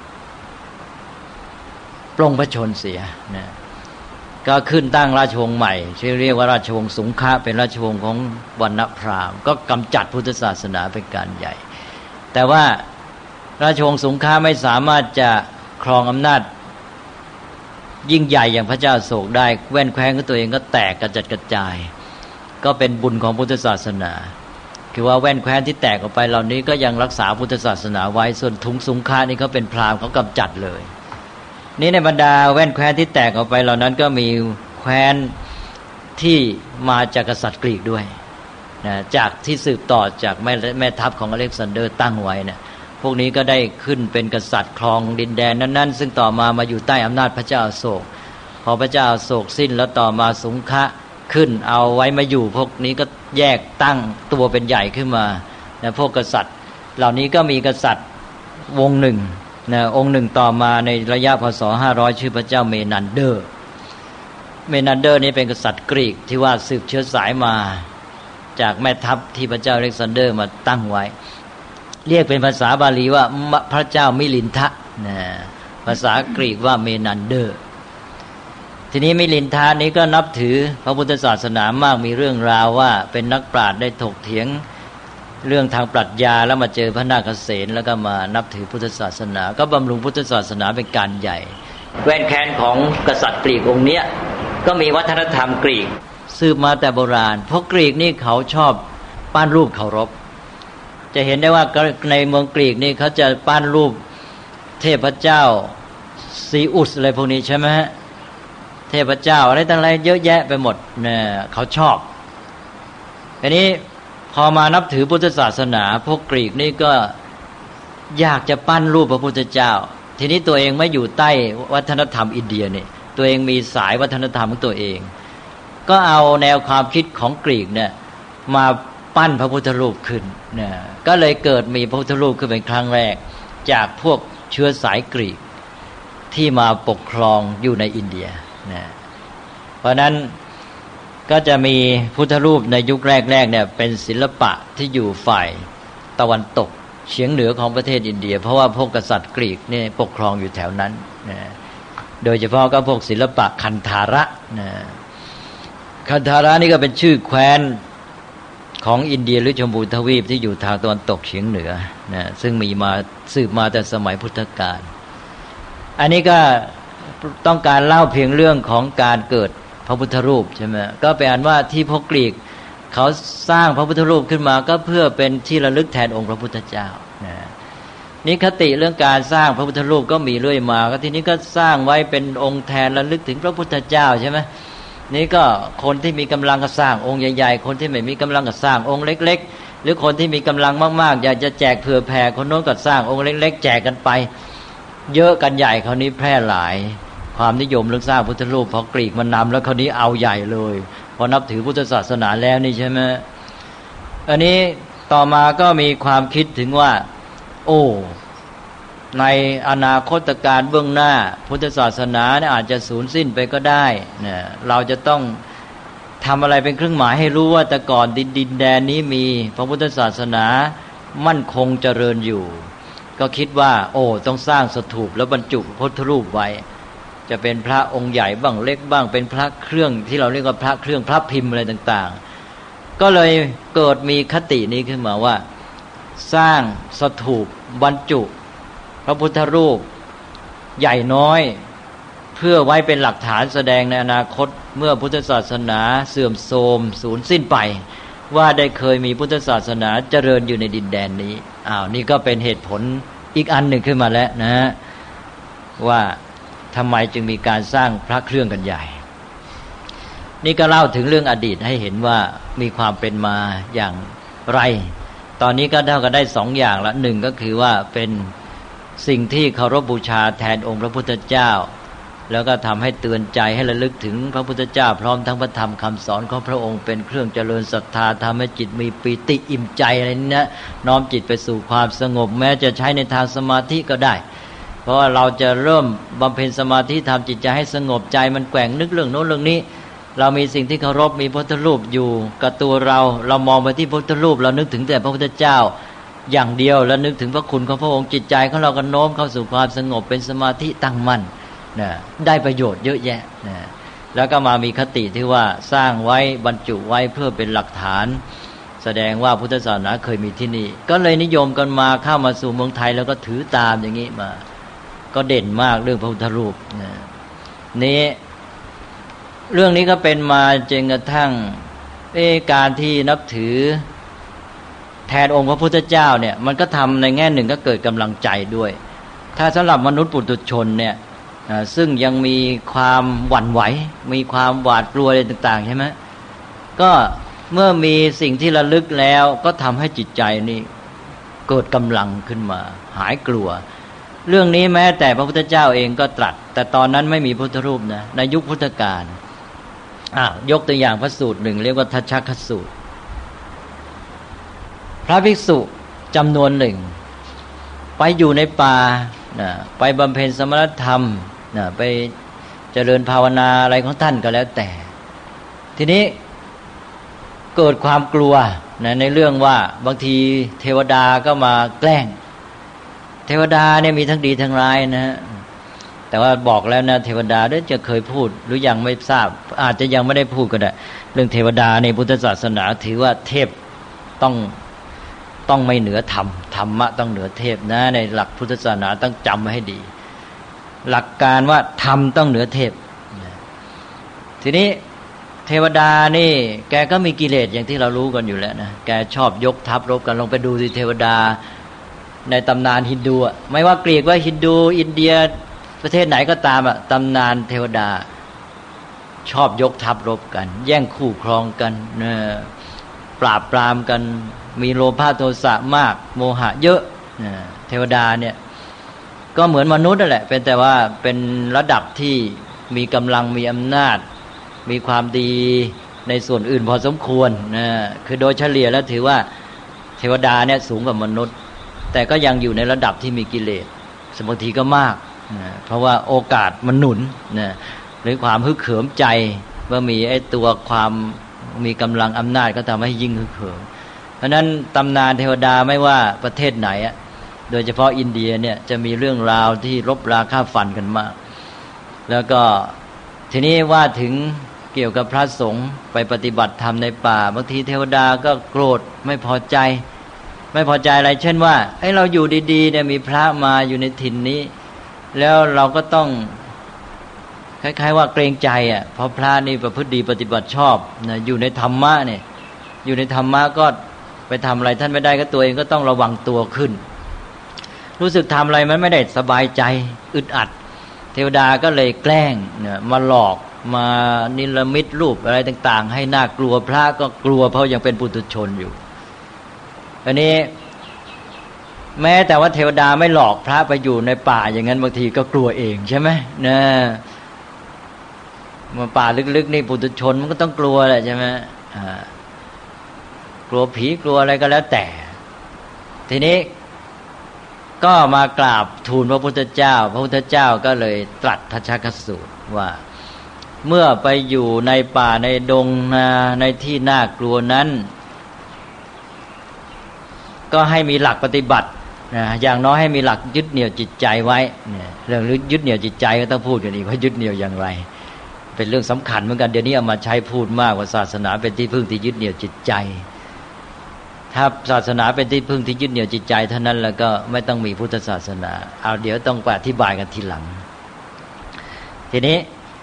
ปลงพระชนเสียนะก็ขึ้นตั้งราชวงศ์ใหม่ที่เรียกว่าราชวงศ์สุงฆะเป็นราชวงศ์ของวรรณพราหมณ์ก็กำจัดพุทธศาสนาเป็นการใหญ่แต่ว่าราชวงศ์สุงฆะไม่สามารถจะครองอำนาจยิ่งใหญ่อย่างพระเจ้าโศกได้แว่นแคว้นของตัวเองก็แตกกระจัดกระจายก็เป็นบุญของพุทธศาสนาคือว่าแว่นแคว้นที่แตกออกไปเหล่านี้ก็ยังรักษาพุทธศาสนาไว้ส่วนทุงสุงฆะนี่เขาเป็นพราหมณ์เขากำจัดเลยนี่ในบรรดาแว่นแคว้นที่แตกออกไปเหล่านั้นก็มีแคว้นที่มาจากกษัตริย์กรีกด้วยนะจากที่สืบต่อจากแม่แม่ทัพของอเล็กซานเดอร์ตั้งไว้เนี่ยพวกนี้ก็ได้ขึ้นเป็นกษัตริย์ครองดินแดนนั้นๆซึ่งต่อมามาอยู่ใต้อำนาจพระเจ้าอโศกพอพระเจ้าอโศกสิ้นแล้วต่อมาสุงฆะขึ้นเอาไว้มาอยู่พวกนี้ก็แยกตั้งตัวเป็นใหญ่ขึ้นมานะพวกกษัตริย์เหล่านี้ก็มีกษัตริย์วงหนึ่งนะองค์หนึ่งต่อมาในระยะพศห้าร้อยชื่อพระเจ้าเมนันเดอร์เมนันเดอร์นี้เป็นกษัตริย์กรีกที่ว่าสืบเชื้อสายมาจากแม่ทัพที่พระเจ้าอเล็กซานเดอร์มาตั้งไว้เรียกเป็นภาษาบาลีว่าพระเจ้ามิลินทะนะภาษากรีกว่าเมนันเดอร์ทีนี้มิลินทะนี้ก็นับถือพระพุทธศาสนามากมีเรื่องราวว่าเป็นนักปราชญ์ได้ถกเถียงเรื่องทางปรัชญาแล้วมาเจอพระนาคเษนแล้วก็มานับถือพุทธศาสนาก็บำรุงพุทธศาสนาเป็นการใหญ่แว่นแคว้นของกษัตริย์กรีกองค์เนี้ยก็มีวัฒนธรรมกรีกสืบมาแต่โบราณเพราะกรีกนี่เขาชอบปั้นรูปเคารพจะเห็นได้ว่าในเมืองกรีกนี่เขาจะปั้นรูปเทพเจ้าซีอุสอะไรพวกนี้ใช่ไหมฮะเทพเจ้าอะไรต่างๆเยอะแยะไปหมดเนี่ยเขาชอบทีนี้พอมานับถือพุทธศาสนาพวกกรีกนี่ก็อยากจะปั้นรูปพระพุทธเจ้าทีนี้ตัวเองไม่อยู่ใต้วัฒนธรรมอินเดียนี่ตัวเองมีสายวัฒนธรรมของตัวเองก็เอาแนวความคิดของกรีกเนี่ยมาปั้นพระพุทธรูปขึ้นเนี่ยก็เลยเกิดมีพระพุทธรูปขึ้นเป็นครั้งแรกจากพวกเชื้อสายกรีกที่มาปกครองอยู่ในอินเดียนะเพราะนั้นก็จะมีพุทธรูปในยุคแรกๆเนี่ยเป็นศิลปะที่อยู่ฝ่ายตะวันตกเฉียงเหนือของประเทศอินเดียเพราะว่าพวกกษัตริย์กรีกนี่ปกครองอยู่แถวนั้นนะโดยเฉพาะก็พวกศิลปะคันธาระนะคันธาระนี่ก็เป็นชื่อแคว้นของอินเดียหรือชมพูทวีปที่อยู่ทางตะวันตกเฉียงเหนือนะซึ่งมีมาสืบมาแต่สมัยพุทธกาลอันนี้ก็ต้องการเล่าเพียงเรื่องของการเกิดพระพุทธรูปใช่ไหมก็เป็นอันว่าที่พวกกรีกเขาสร้างพระพุทธรูปขึ้นมาก็เพื่อเป็นที่ระลึกแทนองค์พระพุทธเจ้านะนี่คติเรื่องการสร้างพระพุทธรูปก็มีเรื่อยมาก็ทีนี้ก็สร้างไว้เป็นองค์แทนระลึกถึงพระพุทธเจ้าใช่ไหมนี่ก็คนที่มีกำลังก็สร้างองค์ใหญ่ๆคนที่ไม่มีกำลังก็สร้างองค์เล็กๆหรือคนที่มีกำลังมากๆอยากจะแจกเผื่อแผ่คนโน้นก็สร้างองค์เล็กๆแจกกันไปเยอะกันใหญ่คราวนี้แพร่หลายความนิยมเรื่องสร้างพุทธรูปพอกรีกมันนำแล้วคราวนี้เอาใหญ่เลยพอนับถือพุทธศาสนาแล้วนี่ใช่ไหมอันนี้ต่อมาก็มีความคิดถึงว่าโอ้ในอนาคตการเบื้องหน้าพุทธศาสนาเนี่ยอาจจะสูญสิ้นไปก็ได้เนี่ยเราจะต้องทำอะไรเป็นเครื่องหมายให้รู้ว่าแต่ก่อนดินดินแดนนี้มีพระพุทธศาสนามั่นคงเจริญอยู่ก็คิดว่าโอ้ต้องสร้างสถูปแล้วบรรจุพุทธรูปไว้จะเป็นพระองค์ใหญ่บ้างเล็กบ้างเป็นพระเครื่องที่เราเรียกว่าพระเครื่องพระพิมพ์อะไรต่างๆก็เลยเกิดมีคตินี้ขึ้นมาว่าสร้างสถูปบรรจุพระพุทธรูปใหญ่น้อยเพื่อไว้เป็นหลักฐานแสดงในอนาคตเมื่อพุทธศาสนาเสื่อมโทรมสูญสิ้นไปว่าได้เคยมีพุทธศาสนาเจริญอยู่ในดินแดนนี้อ้าวนี่ก็เป็นเหตุผลอีกอันหนึ่งขึ้นมาแล้วนะว่าทำไมจึงมีการสร้างพระเครื่องกันใหญ่นี่ก็เล่าถึงเรื่องอดีตให้เห็นว่ามีความเป็นมาอย่างไรตอนนี้ก็เท่ากันได้สองอย่างละหนึ่งก็คือว่าเป็นสิ่งที่เคารพบูชาแทนองค์พระพุทธเจ้าแล้วก็ทำให้เตือนใจให้ระลึกถึงพระพุทธเจ้าพร้อมทั้งพระธรรมคำสอนของพระองค์เป็นเครื่องเจริญศรัทธาทำให้จิตมีปีติอิ่มใจอะไรนี้นะน้อมจิตไปสู่ความสงบแม้จะใช้ในทางสมาธิก็ได้เพราะว่าเราจะเริ่มบำเพ็ญสมาธิทำจิตใจให้สงบใจมันแกว่งนึกเรื่องโน้นเรื่องนี้เรามีสิ่งที่เคารพมีพุทธรูปอยู่กับตัวเราเรามองไปที่พุทธรูปเรานึกถึงแต่พระพุทธเจ้าอย่างเดียวแล้วนึกถึงพระคุณของพระองค์จิตใจของเราก็โน้มเข้าสู่ความสงบเป็นสมาธิตั้งมั่นนะได้ประโยชน์เยอะแยะนะแล้วก็มามีคติที่ว่าสร้างไว้บรรจุไว้เพื่อเป็นหลักฐานแสดงว่าพุทธศาสนาเคยมีที่นี่ก็เลยนิยมกันมาเข้ามาสู่เมืองไทยแล้วก็ถือตามอย่างนี้มาก็เด่นมากเรื่องพระพุทธรูปนะนี้เรื่องนี้ก็เป็นมาจนกระทั่งการที่นับถือแทนองค์พระพุทธเจ้าเนี่ยมันก็ทำในแง่หนึ่งก็เกิดกำลังใจด้วยถ้าสำหรับมนุษย์ปุถุชนเนี่ยซึ่งยังมีความหวั่นไหวมีความหวาดกลัวอะไรต่างๆใช่ไหมก็เมื่อมีสิ่งที่ระลึกแล้วก็ทำให้จิตใจนี่เกิดกำลังขึ้นมาหายกลัวเรื่องนี้แม้แต่พระพุทธเจ้าเองก็ตรัสแต่ตอนนั้นไม่มีพุทธรูปนะในยุคพุทธกาลอ้าวยกตัวอย่างพระสูตรหนึ่งเรียกว่าทัชชคสูตรพระภิกษุจำนวนหนึ่งไปอยู่ในป่านะไปบำเพ็ญสมณธรรมนะไปเจริญภาวนาอะไรของท่านก็แล้วแต่ทีนี้เกิดความกลัวนะในเรื่องว่าบางทีเทวดาก็มาแกล้งเทวดาเนี่ยมีทั้งดีทั้งร้ายนะฮะแต่ว่าบอกแล้วนะเทวดาได้จะเคยพูดหรือยังไม่ทราบอาจจะยังไม่ได้พูดก็ได้เรื่องเทวดาในพุทธศาสนาถือว่าเทพต้องต้องไม่เหนือธรรมธรรมะต้องเหนือเทพนะในหลักพุทธศาสนาต้องจำไว้ให้ดีหลักการว่าธรรมต้องเหนือเทพทีนี้เทวดานี่แกก็มีกิเลสอย่างที่เรารู้กันอยู่แล้วนะแกชอบยกทัพรบกันลองไปดูสิเทวดาในตำนานฮินดูอ่ะไม่ว่ากรีกว่าฮินดูอินเดียประเทศไหนก็ตามอ่ะตำนานเทวดาชอบยกทัพรบกันแย่งคู่ครองกันนะปราบปรามกันมีโลภะโทสะมากโมหะเยอะนะเทวดาเนี่ยก็เหมือนมนุษย์นั่นแหละเป็นแต่ว่าเป็นระดับที่มีกำลังมีอำนาจมีความดีในส่วนอื่นพอสมควรนะคือโดยเฉลี่ยแล้วถือว่าเทวดาเนี่ยสูงกว่ามนุษย์แต่ก็ยังอยู่ในระดับที่มีกิเลสบางทีก็มากนะเพราะว่าโอกาสมันหนุนนะหรือความฮึกเหิมใจว่ามีไอ้ตัวความมีกำลังอำนาจก็ทำให้ยิ่งฮึกเหิมเพราะนั้นตำนานเทวดาไม่ว่าประเทศไหนอ่ะโดยเฉพาะอินเดียเนี่ยจะมีเรื่องราวที่รบราฆ่าฟันกันมากแล้วก็ทีนี้ว่าถึงเกี่ยวกับพระสงฆ์ไปปฏิบัติธรรมในป่าบางทีเทวดาก็โกรธไม่พอใจไม่พอใจอะไรเช่นว่าไอ้เราอยู่ดีๆเนี่ยมีพระมาอยู่ในถิ่นนี้แล้วเราก็ต้องคล้ายๆว่าเกรงใจอ่ะเพราะพระนี่ประพฤติดีปฏิบัติชอบนะอยู่ในธรรมะเนี่ยอยู่ในธรรมะก็ไปทำอะไรท่านไม่ได้ก็ตัวเองก็ต้องระวังตัวขึ้นรู้สึกทำอะไรมันไม่ได้สบายใจอึดอัดเทวดาก็เลยแกล้งเนี่ยมาหลอกมานิรมิตรูปอะไรต่างๆให้น่ากลัวพระก็กลัวเพราะยังเป็นปุถุชนอยู่อันนี้แม้แต่ว่าเทวดาไม่หลอกพระไปอยู่ในป่าอย่างนั้นบางทีก็กลัวเองใช่ไหมนะมาป่าลึกๆนี่ปุถุชนมันก็ต้องกลัวแหละใช่ไหมอ่ากลัวผีกลัวอะไรก็แล้วแต่ทีนี้ก็มากราบทูลพระพุทธเจ้าพระพุทธเจ้าก็เลยตรัสทัชชคสูตรว่าเมื่อไปอยู่ในป่าในดงนาในที่น่ากลัวนั้นก็ให้มีหลักปฏิบัตินะอย่างน้อยให้มีหลักยึดเหนี่ยวจิตใจไว้เนี่ยเรื่องยึดเหนี่ยวจิตใจก็ต้องพูดกันอีกว่ายึดเหนี่ยวอย่างไรเป็นเรื่องสำคัญเหมือนกันเดี๋ยวนี้เอามาใช้พูดมากว่าศาสนาเป็นที่พึ่งที่ยึดเหนี่ยวจิตใจถ้าศาสนาเป็นที่พึ่งที่ยึดเหนี่ยวจิตใจเท่านั้นแล้วก็ไม่ต้องมีพุทธศาสนาเอาเดี๋ยวต้องไปอธิบายกันทีหลังทีนี้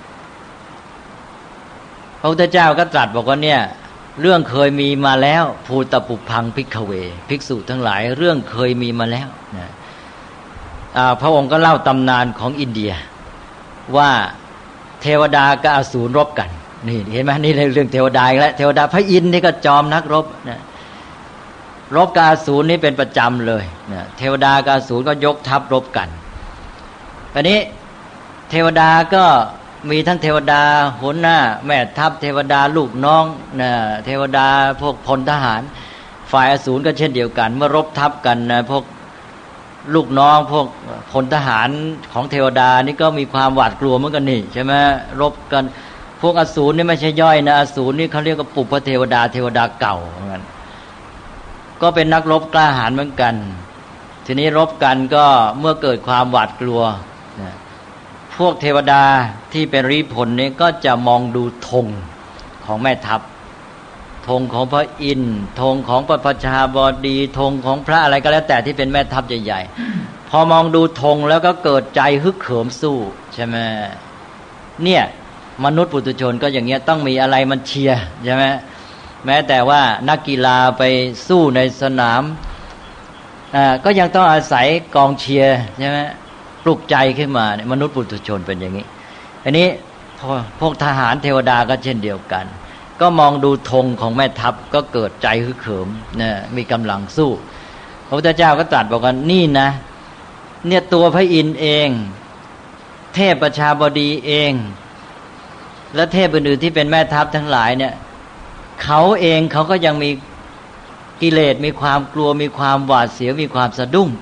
พระพุทธเจ้าก็ตรัสบอกว่าเนี่ยเรื่องเคยมีมาแล้วภูตปุพังภิกขเวภิกษุทั้งหลายเรื่องเคยมีมาแล้วนะพระองค์ก็เล่าตำนานของอินเดียว่าเทวดากับอสูรรบกันนี่เห็นไหมนี่เรื่องเทวดาแล้วเทวดาพระอินทร์นี่ก็จอมนักรบนะรบกับอสูรนี่เป็นประจำเลยนะเทวดากับอสูรก็ยกทัพรบกันตอนนี้เทวดาก็มีทั้งเทวดาหัวหน้าแม่ทัพเทวดาลูกน้องนะเทวดาพวกพลทหารฝ่ายอสูรก็เช่นเดียวกันเมื่อรบทัพกันนะพวกลูกน้องพวกพลทหารของเทวดานี่ก็มีความหวาดกลัวเหมือนกันนี่ใช่ไหมรบกันพวกอสูรนี่ไม่ใช่ย่อยนะอสูรนี่เขาเรียกว่าปุพเทวดาเทวดาเก่าเหมือนกันก็เป็นนักรบกล้าหาญเหมือนกันทีนี้รบกันก็เมื่อเกิดความหวาดกลัวนะพวกเทวดาที่เป็นริพลนี้ก็จะมองดูธงของแม่ทัพธงของพระอินทร์ธงของพระประชาบดีธงของพระอะไรก็แล้วแต่ที่เป็นแม่ทัพใหญ่ๆพอมองดูธงแล้วก็เกิดใจฮึกเหิมสู้ใช่ไหมเนี่ยมนุษย์ปุถุชนก็อย่างเงี้ยต้องมีอะไรมันเชียร์ใช่ไหมแม้แต่ว่านักกีฬาไปสู้ในสนามอ่าก็ยังต้องอาศัยกองเชียร์ใช่ไหมปลุกใจขึ้นมาเนี่ยมนุษย์ปุถุชนเป็นอย่างนี้อันนี้พวกทหารเทวดาก็เช่นเดียวกันก็มองดูธงของแม่ทัพก็เกิดใจฮึกเหิมเนี่ยมีกำลังสู้พระพุทธเจ้าก็ตรัสบอกว่านี่นะเนี่ยตัวพระอินทร์เองเทพประชาบดีเองและเทพอื่นๆที่เป็นแม่ทัพทั้งหลายเนี่ยเขาเองเขาก็ยังมีกิเลสมีความกลัวมีความหวาดเสียวมีความสะดุ้ง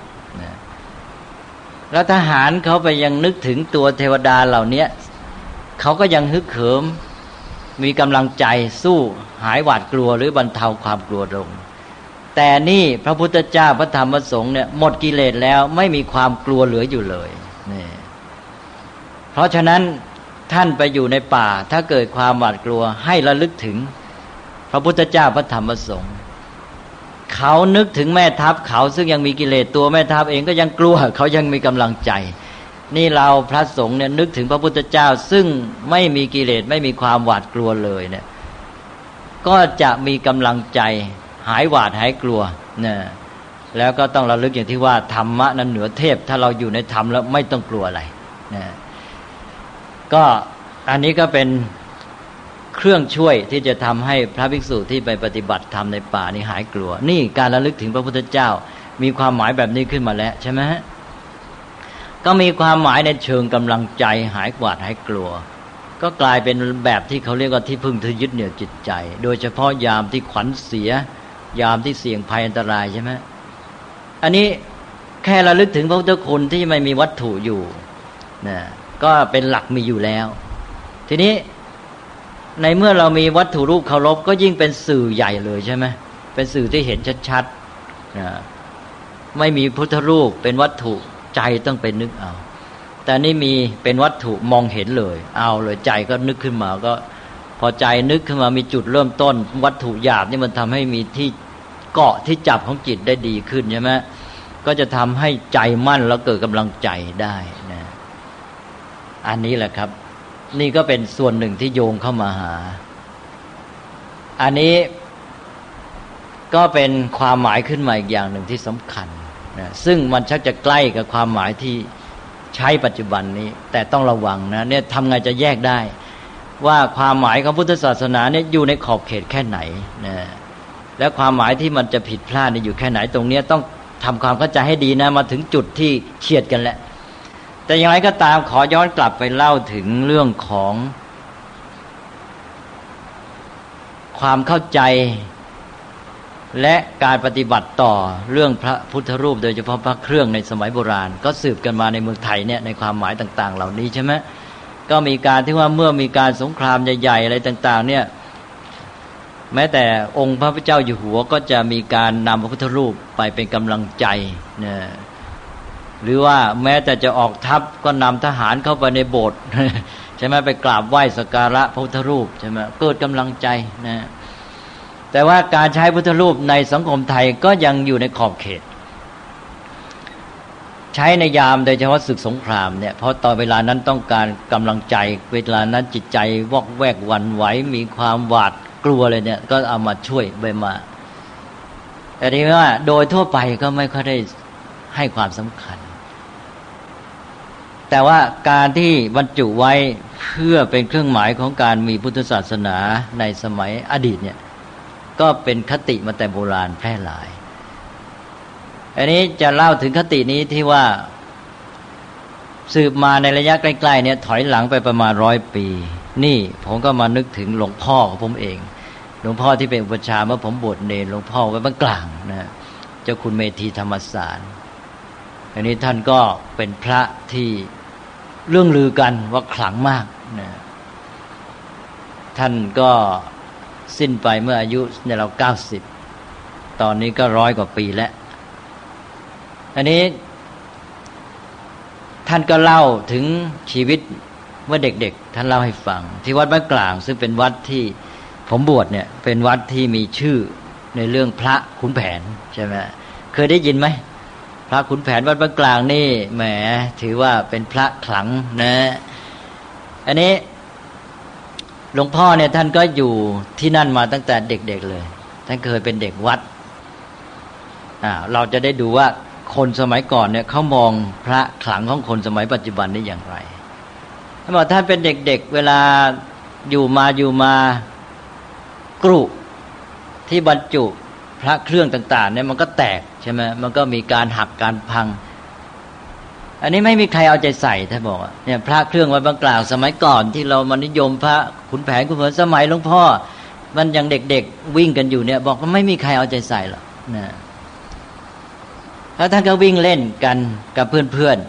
แล้วทหารเขาไปยังนึกถึงตัวเทวดาเหล่านี้เขาก็ยังฮึกเหิมมีกำลังใจสู้หายหวาดกลัวหรือบรรเทาความกลัวลงแต่นี่พระพุทธเจ้าพระธรรมพระสงฆ์เนี่ยหมดกิเลสแล้วไม่มีความกลัวเหลืออยู่เลยนี่เพราะฉะนั้นท่านไปอยู่ในป่าถ้าเกิดความหวาดกลัวให้ระลึกถึงพระพุทธเจ้าพระธรรมพระสงฆ์เขานึกถึงแม่ทัพเขาซึ่งยังมีกิเลสตัวแม่ทัพเองก็ยังกลัวเขายังมีกำลังใจนี่เราพระสงฆ์เนี่ยนึกถึงพระพุทธเจ้าซึ่งไม่มีกิเลสไม่มีความหวาดกลัวเลยเนี่ยก็จะมีกำลังใจหายหวาดหายกลัวเนี่ยแล้วก็ต้องระลึกอย่างที่ว่าธรรมะนั้นเหนือเทพถ้าเราอยู่ในธรรมแล้วไม่ต้องกลัวอะไรเนี่ยก็อันนี้ก็เป็นเครื่องช่วยที่จะทำให้พระภิกษุที่ไปปฏิบัติธรรมในป่านี้หายกลัวนี่การระลึกถึงพระพุทธเจ้ามีความหมายแบบนี้ขึ้นมาแล้วใช่ไหมฮะก็มีความหมายในเชิงกำลังใจหายหวาดหายกลัวก็กลายเป็นแบบที่เขาเรียกว่าที่พึ่งที่ยึดเหนี่ยวจิตใจโดยเฉพาะยามที่ขวัญเสียยามที่เสี่ยงภัยอันตรายใช่ไหมอันนี้แค่ระลึกถึงพระพุทธคุณที่ไม่มีวัตถุอยู่นะก็เป็นหลักมีอยู่แล้วทีนี้ในเมื่อเรามีวัตถุรูปเคารพก็ยิ่งเป็นสื่อใหญ่เลยใช่ไหมเป็นสื่อที่เห็นชัดๆนะไม่มีพุทธรูปเป็นวัตถุใจต้องไปนึกเอาแต่นี่มีเป็นวัตถุมองเห็นเลยเอาเลยใจก็นึกขึ้นมาก็พอใจนึกขึ้นมามีจุดเริ่มต้นวัตถุหยาบนี่มันทำให้มีที่เกาะที่จับของจิตได้ดีขึ้นใช่ไหมก็จะทำให้ใจมั่นแล้วเกิดกำลังใจได้นะอันนี้แหละครับนี่ก็เป็นส่วนหนึ่งที่โยงเข้ามาหาอันนี้ก็เป็นความหมายขึ้นมาอีกอย่างหนึ่งที่สำคัญนะซึ่งมันชักจะใกล้กับความหมายที่ใช้ปัจจุบันนี้แต่ต้องระวังนะเนี่ยทำไงจะแยกได้ว่าความหมายของพุทธศาสนาเนี่ยอยู่ในขอบเขตแค่ไหนนะและความหมายที่มันจะผิดพลาดอยู่แค่ไหนตรงนี้ต้องทำความเข้าใจให้ดีนะมาถึงจุดที่เฉียดกันแล้วแต่อย่างไรก็ตามขอย้อนกลับไปเล่าถึงเรื่องของความเข้าใจและการปฏิบัติต่อเรื่องพระพุทธรูปโดยเฉพาะพระเครื่องในสมัยโบราณก็สืบกันมาในเมืองไทยเนี่ยในความหมายต่างๆเหล่านี้ใช่ไหมก็มีการที่ว่าเมื่อมีการสงครามใหญ่ๆอะไรต่างๆเนี่ยแม้แต่องค์พระพุทธเจ้าอยู่หัวก็จะมีการนำพระพุทธรูปไปเป็นกำลังใจเนี่ยหรือว่าแม้แต่จะออกทัพก็นำทหารเข้าไปในโบสถ์ใช่ไหมไปกราบไหว้สักการะพระพุทธรูปใช่ไหมเกิดกำลังใจนะแต่ว่าการใช้พุทธรูปในสังคมไทยก็ยังอยู่ในขอบเขตใช้ในยามโดยเฉพาะศึกสงครามเนี่ยเพราะตอนเวลานั้นต้องการกำลังใจเวลานั้นจิตใจวอกแวกหวั่นไหวมีความหวาดกลัวเลยเนี่ยก็เอามาช่วยไปมาแต่ทีนี้ว่าโดยทั่วไปก็ไม่ค่อยได้ให้ความสำคัญแต่ว่าการที่บรรจุไว้เพื่อเป็นเครื่องหมายของการมีพุทธศาสนาในสมัยอดีตเนี่ยก็เป็นคติมาแต่โบราณแพร่หลายอันนี้จะเล่าถึงคตินี้ที่ว่าสืบมาในระยะใกล้ๆเนี่ยถอยหลังไปประมาณร้อยปีนี่ผมก็มานึกถึงหลวงพ่อของผมเองหลวงพ่อที่เป็นอุปชฌาย์เมื่อผมบวชเนรหลวงพ่อไว้บ้านกลางนะเจ้าคุณเมธีธรรมสารอันนี้ท่านก็เป็นพระที่เรื่องลือกันว่าขลังมากนะท่านก็สิ้นไปเมื่ออายุในเราเก้าสิบตอนนี้ก็ร้อยกว่าปีแล้วอันนี้ท่านก็เล่าถึงชีวิตเมื่อเด็กๆท่านเล่าให้ฟังที่วัดบ้านกลางซึ่งเป็นวัดที่ผมบวชเนี่ยเป็นวัดที่มีชื่อในเรื่องพระขุนแผนใช่ไหมเคยได้ยินไหมพระขุนแผนวัดบ้านกลางนี่แหมถือว่าเป็นพระขลังนะอันนี้หลวงพ่อเนี่ยท่านก็อยู่ที่นั่นมาตั้งแต่เด็กๆเลยท่านเคยเป็นเด็กวัดอ่าเราจะได้ดูว่าคนสมัยก่อนเนี่ยเขามองพระขลังของคนสมัยปัจจุบันได้อย่างไรท่านบอกท่านเป็นเด็กๆเวลาอยู่มาอยู่มากรุที่บรรจุพระเครื่องต่างๆเนี่ยมันก็แตกใช่ไหมมันก็มีการหักการพังอันนี้ไม่มีใครเอาใจใส่ท่านบอกเนี่ยพระเครื่องวัดบางกลางสมัยก่อนที่เรามานิยมพระขุนแผนขุนแผนสมัยหลวงพ่อมันยังเด็กๆวิ่งกันอยู่เนี่ยบอกว่าไม่มีใครเอาใจใส่หรอกนะแล้วท่านก็วิ่งเล่นกันกับเพื่อน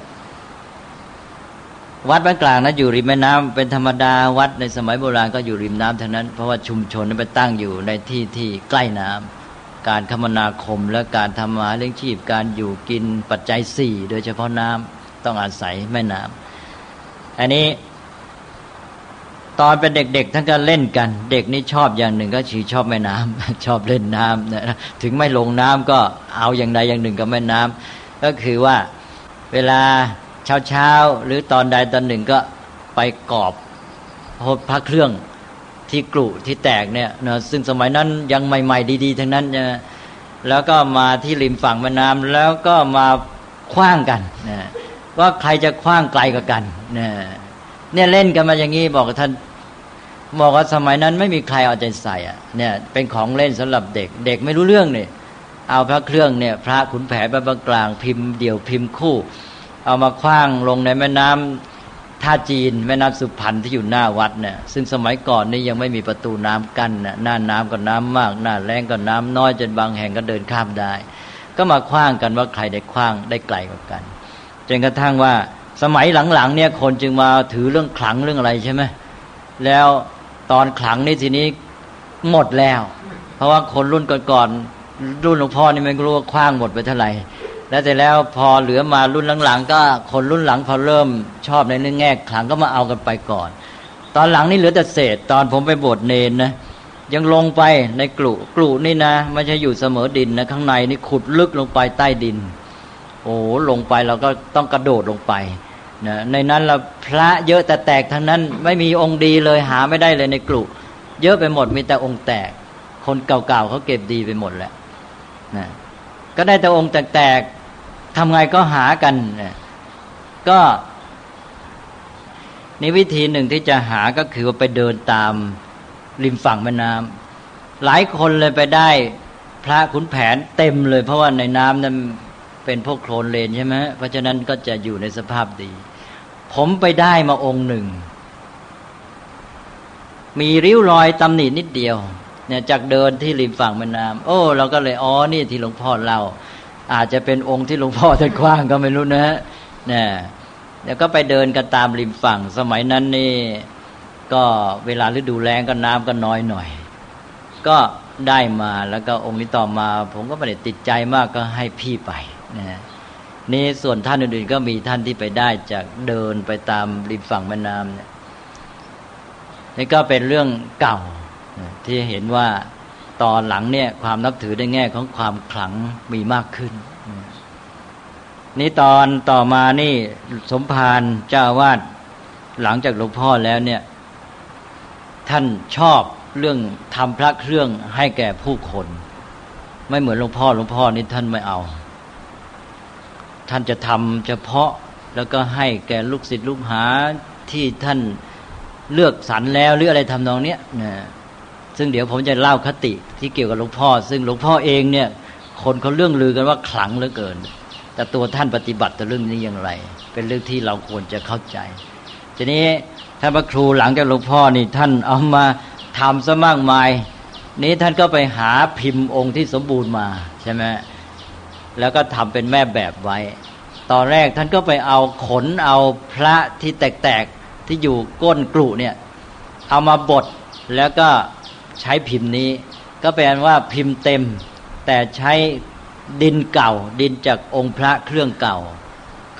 ๆวัดบ้านกลางนะอยู่ริมแม่น้ำเป็นธรรมดาวัดในสมัยโบราณก็อยู่ริมน้ำทั้งนั้นเพราะว่าชุมชนนั้นไปตั้งอยู่ในที่ที่ใกล้น้ำการคมนาคมและการทำมาเลี้ยงชีพการอยู่กินปัจจัยสี่โดยเฉพาะน้ำต้องอาศัยแม่น้ำอันนี้ตอนเป็นเด็กๆท่านก็เล่นกันเด็กนี่ชอบอย่างหนึ่งก็คือชอบแม่น้ำชอบเล่นน้ำนะถึงไม่ลงน้ำก็เอาอย่างใดอย่างหนึ่งกับแม่น้ำก็คือว่าเวลาเช้าๆหรือตอนใดตอนหนึ่งก็ไปกอบพระเครื่องที่กรุที่แตกเนี่ยนะซึ่งสมัยนั้นยังใหม่ๆดีๆทั้งนั้นนะแล้วก็มาที่ริมฝั่งแม่น้ำแล้วก็มาขว้างกันนะว่าใครจะขว้างไกลกว่ากันนะเนี่ยเล่นกันมาอย่างนี้บอกกับท่านบอกว่าสมัยนั้นไม่มีใครเอาใจใส่อ่ะเนี่ยเป็นของเล่นสำหรับเด็กเด็กไม่รู้เรื่องเนี่ยเอาพระเครื่องเนี่ยพระขุนแผนบางกลางพิมพ์เดี่ยวพิมพ์คู่เอามาขว้างลงในแม่น้ำท่าจีนแม่น้ำสุพรรณที่อยู่หน้าวัดเนี่ยซึ่งสมัยก่อนนี่ยังไม่มีประตูน้ำกั้นน่ะหน้าน้ำก็น้ำมากหน้าแล้งก็น้ำน้อยจนบางแห่งก็เดินข้ามได้ก็มาขว้างกันว่าใครได้ขว้างได้ไกลกว่ากันจนกระทั่งว่าสมัยหลังๆเนี่ยคนจึงมาถือเรื่องขลังเรื่องอะไรใช่ไหมแล้วตอนขลังนี่ทีนี้หมดแล้วเพราะว่าคนรุ่นก่อนๆรุ่นหลวงพ่อนี่ไม่รู้ว่าขว้างหมดไปเท่าไหร่แล้วแต่แล้วพอเหลือมารุ่นหลังๆก็คนรุ่นหลังพอเริ่มชอบในเรื่องแง่ขลังก็มาเอากันไปก่อนตอนหลังนี่เหลือแต่เศษตอนผมไปบวชเนรนะยังลงไปในกลุกลุนี่นะไม่ใช่อยู่เสมอดินนะข้างในนี่ขุดลึกลงไปใต้ดินโอ้ลงไปเราก็ต้องกระโดดลงไปนะในนั้นเราพระเยอะแต่แตกทั้งนั้นไม่มีองค์ดีเลยหาไม่ได้เลยในกลุเยอะไปหมดมีแต่องค์แตกคนเก่าๆเขาเก็บดีไปหมดแล้วนะก็ได้แต่องค์แตกๆทำไงก็หากันนะก็นี่วิธีหนึ่งที่จะหาก็คือว่าไปเดินตามริมฝั่งแม่น้ำหลายคนเลยไปได้พระขุนแผนเต็มเลยเพราะว่าในน้ำนั้นเป็นพวกโคลนเลนใช่ไหมเพราะฉะนั้นก็จะอยู่ในสภาพดีผมไปได้มาองค์หนึ่งมีริ้วรอยตำหนินิดเดียวเนี่ยจากเดินที่ริมฝั่งแม่น้ำโอ้เราก็เลยอ๋อนี่ที่หลวงพ่อเล่าอาจจะเป็นองค์ที่หลวงพ่อท่านกว้างก็ไม่รู้นะเนี่ยแล้วก็ไปเดินกันตามริมฝั่งสมัยนั้นนี่ก็เวลาฤดูแล้งก็น้ำก็น้อยหน่อยก็ได้มาแล้วก็องค์นี้ต่อมาผมก็ไม่ได้ติดใจมากก็ให้พี่ไปนะนี่ส่วนท่านอื่นๆก็มีท่านที่ไปได้จากเดินไปตามริมฝั่งแม่น้ำเนี่ยนี่ก็เป็นเรื่องเก่าที่เห็นว่าตอนหลังเนี่ยความนับถือในแง่ของความขลังมีมากขึ้นนี่ตอนต่อมานี่สมภารเจ้าอาวาสหลังจากหลวงพ่อแล้วเนี่ยท่านชอบเรื่องทำพระเครื่องให้แก่ผู้คนไม่เหมือนหลวงพ่อหลวงพ่อนี่ท่านไม่เอาท่านจะทำเฉพาะแล้วก็ให้แก่ลูกศิษย์ลูกหาที่ท่านเลือกสรรแล้วหรืออะไรทำนองเนี้ยนะซึ่งเดี๋ยวผมจะเล่าคติที่เกี่ยวกับหลวงพ่อซึ่งหลวงพ่อเองเนี่ยคนเขาเรื่องลือกันว่าขลังเหลือเกินแต่ตัวท่านปฏิบัติต่อเรื่องนี้อย่างไรเป็นเรื่องที่เราควรจะเข้าใจทีนี้ท่านพระครูหลังจากหลวงพ่อนี่ท่านเอามาทำซะมากมายนี้ท่านก็ไปหาพิมพ์องค์ที่สมบูรณ์มาใช่ไหมแล้วก็ทำเป็นแม่แบบไว้ตอนแรกท่านก็ไปเอาขนเอาพระที่แตกๆที่อยู่ก้นกรุเนี่ยเอามาบดแล้วก็ใช้พิมพ์นี้ก็แปลว่าพิมพ์เต็มแต่ใช้ดินเก่าดินจากองค์พระเครื่องเก่าก็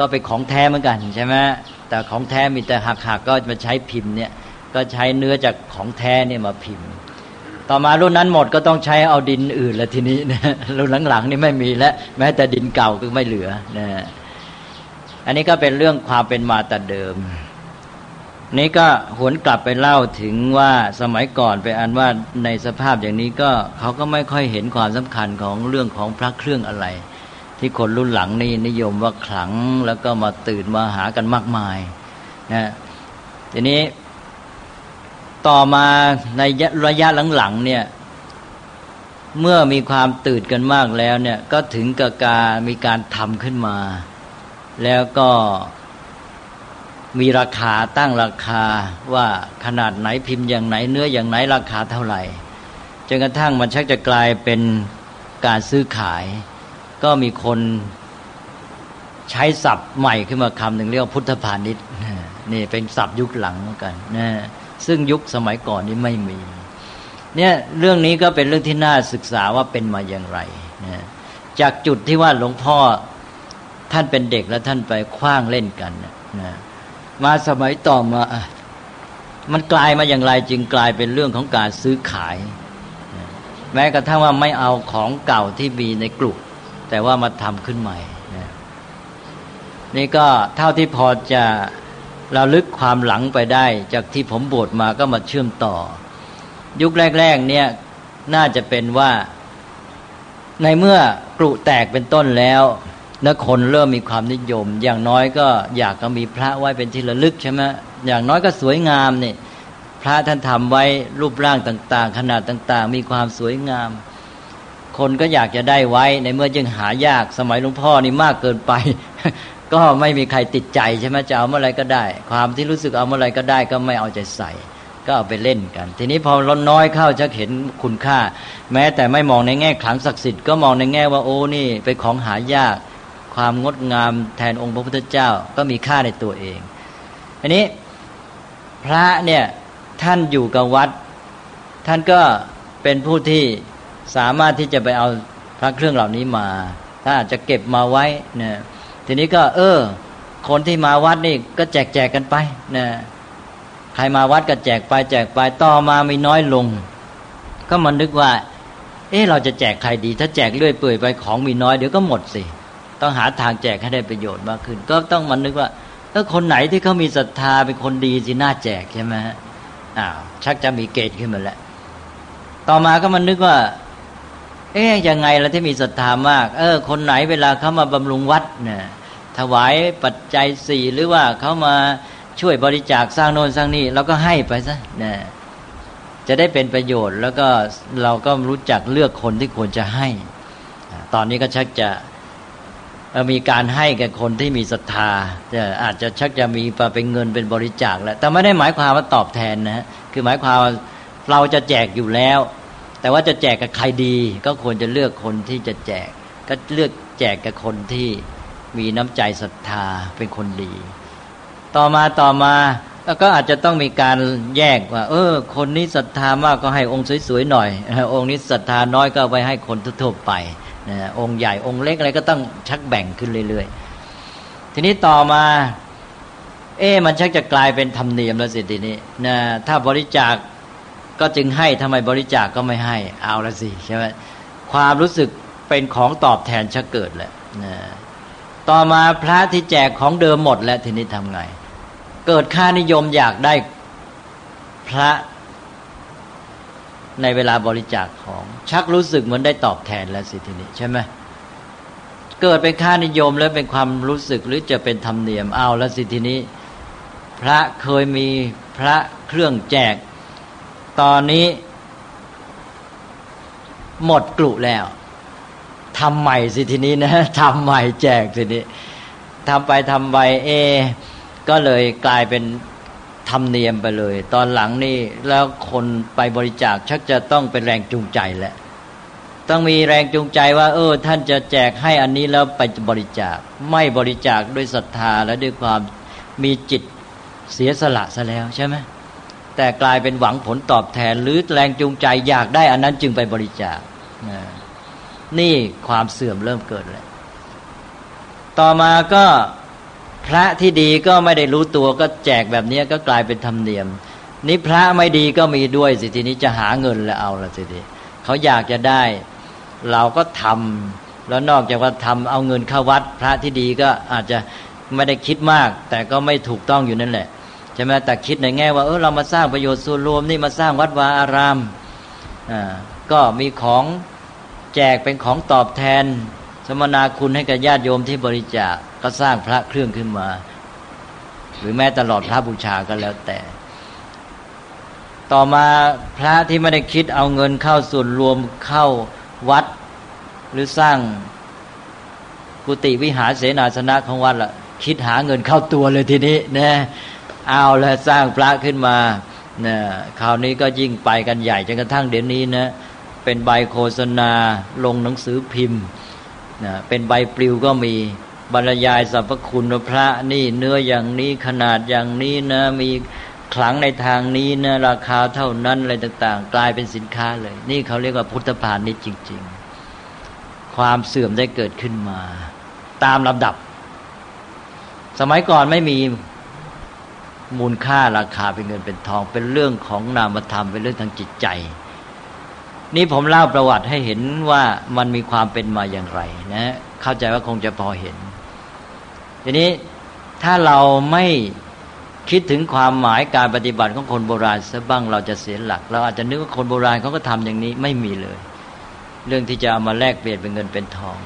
ก็เป็นของแท้เหมือนกันใช่ไหมแต่ของแท้มีแต่หักๆก็มาใช้พิมพ์เนี่ยก็ใช้เนื้อจากของแท้เนี่ยมาพิมพ์ต่อมารุ่นนั้นหมดก็ต้องใช้เอาดินอื่นแล้วทีนี้นะรุ่นหลังๆนี่ไม่มีแล้วแม้แต่ดินเก่าก็ไม่เหลือนะอันนี้ก็เป็นเรื่องความเป็นมาแต่เดิมนี้ก็หวนกลับไปเล่าถึงว่าสมัยก่อนเป็นอันว่าในสภาพอย่างนี้ก็เขาก็ไม่ค่อยเห็นความสำคัญของเรื่องของพระเครื่องอะไรที่คนรุ่นหลังนี่นิยมว่าขลังแล้วก็มาตื่นมาหากันมากมายนะทีนี้ต่อมาในระยะหลังๆเนี่ยเมื่อมีความตื่นกันมากแล้วเนี่ยก็ถึงกับการมีการทำขึ้นมาแล้วก็มีราคาตั้งราคาว่าขนาดไหนพิมพ์อย่างไหนเนื้ออย่างไหนราคาเท่าไหร่จนกระทั่งมันชักจะกลายเป็นการซื้อขายก็มีคนใช้ศัพท์ใหม่ขึ้นมาคำหนึ่งเรียกว่าพุทธพาณิชย์นี่เป็นศัพท์ยุคหลังเหมือนกันนะซึ่งยุคสมัยก่อนนี่ไม่มีเนี่ยเรื่องนี้ก็เป็นเรื่องที่น่าศึกษาว่าเป็นมาอย่างไรนะจากจุดที่ว่าหลวงพ่อท่านเป็นเด็กแล้วท่านไปขว้างเล่นกันนะมาสมัยต่อมามันกลายมาอย่างไรจึงกลายเป็นเรื่องของการซื้อขายแม้กระทั่งว่าไม่เอาของเก่าที่มีในกลุ่มแต่ว่ามาทำขึ้นใหม่นะนี่ก็เท่าที่พอจะระลึกความหลังไปได้จากที่ผมบวชมาก็มาเชื่อมต่อยุคแรกๆเนี่ยน่าจะเป็นว่าในเมื่อกลุ่มแตกเป็นต้นแล้วนักคนเริ่มมีความนิยมอย่างน้อยก็อยากจะมีพระไว้เป็นที่ระลึกใช่ไหมอย่างน้อยก็สวยงามนี่พระท่านทำไว้รูปร่างต่างๆขนาดต่างๆมีความสวยงามคนก็อยากจะได้ไว้ในเมื่อยังหายากสมัยหลวงพ่อนี่มากเกินไป ก็ไม่มีใครติดใจใช่ไหมจะเอาเมื่อไรก็ได้ความที่รู้สึกเอาเมื่อไรก็ได้ก็ไม่เอาใจใส่ก็เอาไปเล่นกันทีนี้พอลดน้อยเข้าจะเห็นคุณค่าแม้แต่ไม่มองในแง่ขลังศักดิ์สิทธิ์ก็มองในแง่ว่าโอ้นี่เป็นของหายากความงดงามแทนองค์พระพุทธเจ้าก็มีค่าในตัวเองอันนี้พระเนี่ยท่านอยู่กับวัดท่านก็เป็นผู้ที่สามารถที่จะไปเอาพระเครื่องเหล่านี้มาถ้าอาจจะเก็บมาไว้เนี่ยทีนี้ก็เออคนที่มาวัดนี่ก็แจกแจกกันไปนะใครมาวัดก็แจกไปแจกไปต่อมามีน้อยลงก็มันนึกว่าเออเราจะแจกใครดีถ้าแจกเรื่อยเปื่อยไปของมีน้อยเดี๋ยวก็หมดสิต้องหาทางแจกให้ได้ประโยชน์มากขึ้นก็ต้องมันนึกว่าถ้าคนไหนที่เขามีศรัทธาเป็นคนดีสิน่าแจกใช่ไหมฮะอ้าวชักจะมีเกณฑ์ขึ้นมาแล้วต่อมาก็มันนึกว่าเอ๊ะยังไงล่ะที่มีศรัทธามากเออคนไหนเวลาเขามาบำรุงวัดเนี่ยถวายปัจจัยสี่หรือว่าเขามาช่วยบริจาคสร้างโน่นสร้างนี่เราก็ให้ไปซะเนี่ยจะได้เป็นประโยชน์แล้วก็เราก็รู้จักเลือกคนที่ควรจะให้ตอนนี้ก็ชักจะมีการให้แก่คนที่มีศรัทธาอาจจะชักจะมีเป็นเงินเป็นบริจาคแล้วแต่ไม่ได้หมายความว่าตอบแทนนะคือหมายความว่าเราจะแจกอยู่แล้วแต่ว่าจะแจกกับใครดีก็ควรจะเลือกคนที่จะแจกก็เลือกแจกกับคนที่มีน้ำใจศรัทธาเป็นคนดีต่อมาต่อมาแล้วก็อาจจะต้องมีการแยกว่าเออคนนี้ศรัทธามากก็ให้องค์สวยๆหน่อยองค์นี้ศรัทธาน้อยก็ไปให้คนทั่วๆไปนะองค์ใหญ่องค์เล็กอะไรก็ต้องชักแบ่งขึ้นเรื่อยๆทีนี้ต่อมาเอ๊ะมันชักจะกลายเป็นธรรมเนียมแล้วสิทีนี้นะถ้าบริจาคก็จึงให้ทำไมบริจาคก็ไม่ให้เอาละสิใช่ไหมความรู้สึกเป็นของตอบแทนชักเกิดแหละนะต่อมาพระที่แจกของเดิมหมดแล้วทีนี้ทำไงเกิดค่านิยมอยากได้พระในเวลาบริจาคของชักรู้สึกเหมือนได้ตอบแทนแล้วสิทีนี้ใช่ไหมเกิดเป็นค่านิยมแล้วเป็นความรู้สึกหรือจะเป็นธรรมเนียมเอาแล้วสิทีนี้พระเคยมีพระเครื่องแจกตอนนี้หมดกลุ่แล้วทำใหม่สิทีนี้นะทำใหม่แจกสินี้ทำไปทำไปเอก็เลยกลายเป็นธรรมเนียมไปเลยตอนหลังนี่แล้วคนไปบริจาคชักจะต้องเป็นแรงจูงใจแหละต้องมีแรงจูงใจว่าเออท่านจะแจกให้อันนี้แล้วไปบริจาคไม่บริจาคด้วยศรัทธาและด้วยความมีจิตเสียสละซะแล้วใช่ไหมแต่กลายเป็นหวังผลตอบแทนหรือแรงจูงใจอยากได้อันนั้นจึงไปบริจาคนี่ความเสื่อมเริ่มเกิดแล้วต่อมาก็พระที่ดีก็ไม่ได้รู้ตัวก็แจกแบบนี้ก็กลายเป็นธรรมเนียมนี่พระไม่ดีก็มีด้วยสิทีนี้จะหาเงินแล้วเอาละสิทีเขาอยากจะได้เราก็ทำแล้วนอกจากว่าทำเอาเงินเข้าวัดพระที่ดีก็อาจจะไม่ได้คิดมากแต่ก็ไม่ถูกต้องอยู่นั่นแหละใช่ไหมแต่คิดในแง่ว่าเออเรามาสร้างประโยชน์ส่วนรวมนี่มาสร้างวัดวาอารามอ่าก็มีของแจกเป็นของตอบแทนสมนาคุณให้กับญาติโยมที่บริจาคก็สร้างพระเครื่องขึ้นมาหรือแม้ตลอดพระบูชาก็แล้วแต่ต่อมาพระที่ไม่ได้คิดเอาเงินเข้าส่วนรวมเข้าวัดหรือสร้างกุฏิวิหารเสนาสนะของวัดล่ะคิดหาเงินเข้าตัวเลยทีนี้นะเอาแล้วสร้างพระขึ้นมานะคราวนี้ก็ยิ่งไปกันใหญ่จนกระทั่งเดี๋ยวนี้นะเป็นใบโฆษณาลงหนังสือพิมพ์นะเป็นใบปลิวก็มีบรรยายสรรพคุณพระนี่เนื้ออย่างนี้ขนาดอย่างนี้นะมีขลังในทางนี้นะราคาเท่านั้นอะไรต่างๆกลายเป็นสินค้าเลยนี่เขาเรียกว่าพุทธพาณิชย์จริงๆความเสื่อมได้เกิดขึ้นมาตามลำดับสมัยก่อนไม่มีมูลค่าราคาเป็นเงินเป็นทองเป็นเรื่องของนามธรรมเป็นเรื่องทางจิตใจนี่ผมเล่าประวัติให้เห็นว่ามันมีความเป็นมาอย่างไรนะเข้าใจว่าคงจะพอเห็นทีนี้ถ้าเราไม่คิดถึงความหมายการปฏิบัติของคนโบราณซะบ้างเราจะเสียหลักเราอาจจะนึกว่าคนโบราณเขาก็ทำอย่างนี้ไม่มีเลยเรื่องที่จะเอามาแลกเปลี่ยนเป็นเงินเป็นทอง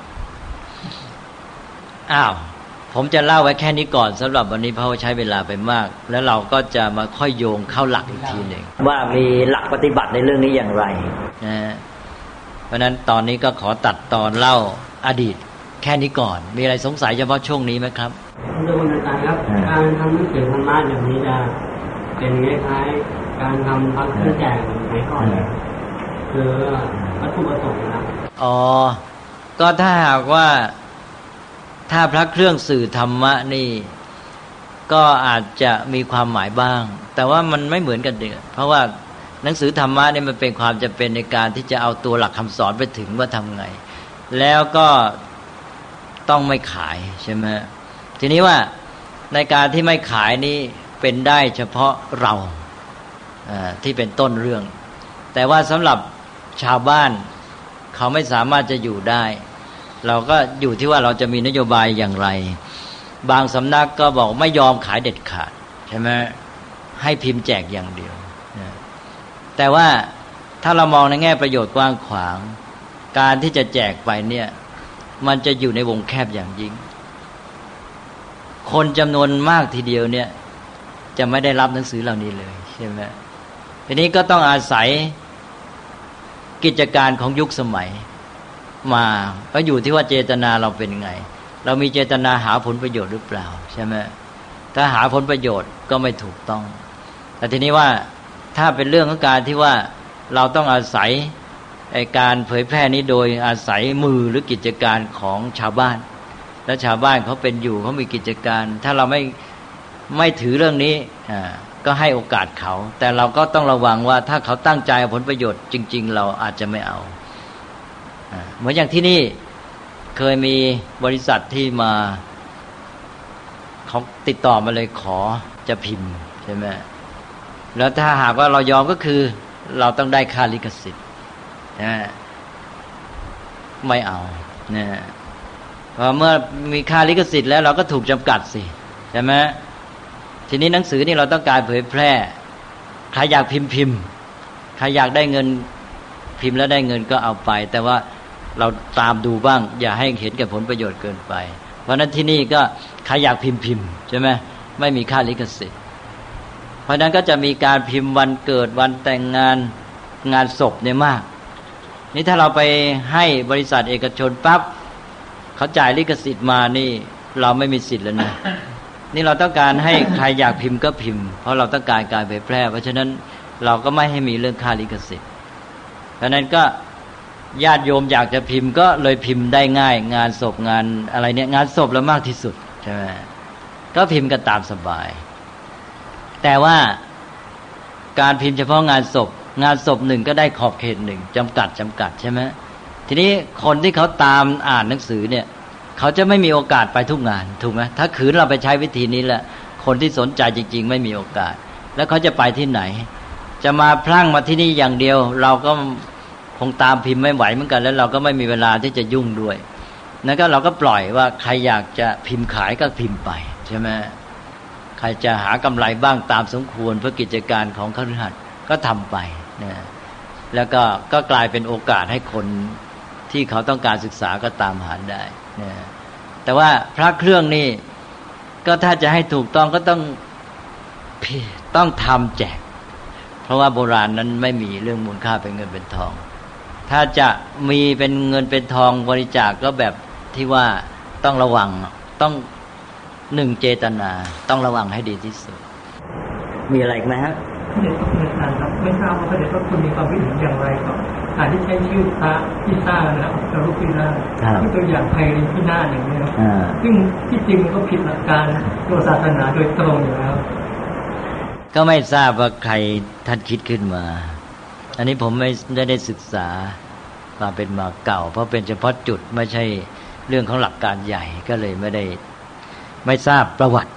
อ้าวผมจะเล่าไว้แค่นี้ก่อนสำหรับวันนี้เพราะว่าใช้เวลาไปมากแล้วเราก็จะมาค่อยโยงเข้าหลักอีกทีหนึ่งว่ามีหลักปฏิบัติในเรื่องนี้อย่างไรนะเพราะฉะนั้นตอนนี้ก็ขอตัดตอนเล่าอดีตแค่นี้ก่อนมีอะไรสงสัยเฉพาะช่วงนี้ไหมครับดูอาจารย์ครับการทำหนังสือธรรมะอย่างนี้จะเป็นคล้ายๆการทำพักเครื่องแจกในก่อนคือวัตถุประสงค์นะครับอ๋อก็ถ้าหากว่าถ้าพระเครื่องสื่อธรรมะนี่ก็อาจจะมีความหมายบ้างแต่ว่ามันไม่เหมือนกันเด้อเพราะว่าหนังสือธรรมะนี่มันเป็นความจำเป็นในการที่จะเอาตัวหลักคำสอนไปถึงว่าทำไงแล้วก็ต้องไม่ขายใช่ไหมทีนี้ว่าในการที่ไม่ขายนี่เป็นได้เฉพาะเราที่เป็นต้นเรื่องแต่ว่าสำหรับชาวบ้านเขาไม่สามารถจะอยู่ได้เราก็อยู่ที่ว่าเราจะมีนโยบายอย่างไรบางสำนักก็บอกไม่ยอมขายเด็ดขาดใช่ไหมให้พิมพ์แจกอย่างเดียวแต่ว่าถ้าเรามองในแง่ประโยชน์กว้างขวางการที่จะแจกไปเนี่ยมันจะอยู่ในวงแคบอย่างยิ่งคนจำนวนมากทีเดียวเนี่ยจะไม่ได้รับหนังสือเหล่านี้เลยใช่ไหมทีนี้ก็ต้องอาศัยกิจการของยุคสมัยมาก็อยู่ที่ว่าเจตนาเราเป็นไงเรามีเจตนาหาผลประโยชน์หรือเปล่าใช่ไหมถ้าหาผลประโยชน์ก็ไม่ถูกต้องแต่ทีนี้ว่าถ้าเป็นเรื่องของการที่ว่าเราต้องอาศัยไอ้การเผยแพร่นี้โดยอาศัยมือหรือกิจการของชาวบ้านและชาวบ้านเขาเป็นอยู่เขามีกิจการถ้าเราไม่ไม่ถือเรื่องนี้อ่าก็ให้โอกาสเขาแต่เราก็ต้องระวังว่าถ้าเขาตั้งใจผลประโยชน์จริงๆเราอาจจะไม่เอาเหมือนอย่างที่นี่เคยมีบริษัทที่มาเขาติดต่อมาเลยขอจะพิมพ์ใช่ไหมแล้วถ้าหากว่าเรายอมก็คือเราต้องได้ค่าลิขสิทธิ์นะไม่เอานะเพราะเมื่อมีค่าลิขสิทธิ์แล้วเราก็ถูกจำกัดสิใช่ไหมทีนี้หนังสือนี่เราต้องการเผยแพร่ใครอยากพิมพ์พิมพ์ใครอยากได้เงินพิมพ์แล้วได้เงินก็เอาไปแต่ว่าเราตามดูบ้างอย่าให้เห็นแก่ผลประโยชน์เกินไปเพราะนั้นที่นี่ก็ใครอยากพิมพ์พิมพ์ใช่ไหมไม่มีค่าลิขสิทธิ์เพราะนั้นก็จะมีการพิมพ์วันเกิดวันแต่งงานงานศพเนี่ยมากนี่ถ้าเราไปให้บริษัทเอกชนปั๊บเขาจ่ายลิขสิทธิ์มานี่เราไม่มีสิทธิ์แล้วนะนี่เราต้องการให้ใครอยากพิมพ์ก็พิมพ์เพราะเราต้องการการเผยแพร่เพราะฉะนั้นเราก็ไม่ให้มีเรื่องค่าลิขสิทธิ์เพราะนั้นก็ญาติโยมอยากจะพิมพ์ก็เลยพิมพ์ได้ง่ายงานศพงานอะไรเนี่ยงานศพแล้วมากที่สุดใช่ไหมก็พิมพ์กันตามสบายแต่ว่าการพิมพ์เฉพาะงานศพงานศพหนึ่งก็ได้ขอบเขตหนึ่งจำกัดจำกัดใช่ไหมทีนี้คนที่เขาตามอ่านหนังสือเนี่ยเขาจะไม่มีโอกาสไปทุกงานถูกไหมถ้าขืนเราไปใช้วิธีนี้แหละคนที่สนใจจริงๆไม่มีโอกาสแล้วเขาจะไปที่ไหนจะมาพลั่งมาที่นี่อย่างเดียวเราก็คงตามพิมพ์ไม่ไหวเหมือนกันแล้วเราก็ไม่มีเวลาที่จะยุ่งด้วยนั่นก็เราก็ปล่อยว่าใครอยากจะพิมพ์ขายก็พิมพ์ไปใช่ไหมใครจะหากำไรบ้างตามสมควรเพื่อกิจการของคฤหัสถ์ก็ทำไปนะแล้วก็ก็กลายเป็นโอกาสให้คนที่เขาต้องการศึกษาก็ตามหาได้นะแต่ว่าพระเครื่องนี่ก็ถ้าจะให้ถูกต้องก็ต้องต้องทำแจกเพราะว่าโบราณนั้นไม่มีเรื่องมูลค่าเป็นเงินเป็นทองถ้าจะมีเป็นเงินเป็นทองบริจาคก็แบบที่ว่าต้องระวังต้องหนึ่งเจตนาต้องระวังให้ดีที่สุดมีอะไรอีกไหมฮะพระเดชพระคุณอาจารย์ครับไม่ทราบว่าพระเดชพระคุณมีความคิดเห็นอย่างไรกับการที่ใช้ชื่อพระพิซ่านะครับพระรูปพิซ่าที่ตัวอย่างไพรินพินาศอย่างนี้ครับซึ่งที่จริงมันก็ผิดหลักการตัวศาสนาโดยตรงอยู่แล้วก็ไม่ทราบว่าใครท่านคิดขึ้นมาอันนี้ผมไม่ได้ได้ศึกษาความเป็นมาเก่าเพราะเป็นเฉพาะจุดไม่ใช่เรื่องของหลักการใหญ่ก็เลยไม่ได้ไม่ทราบประวัติ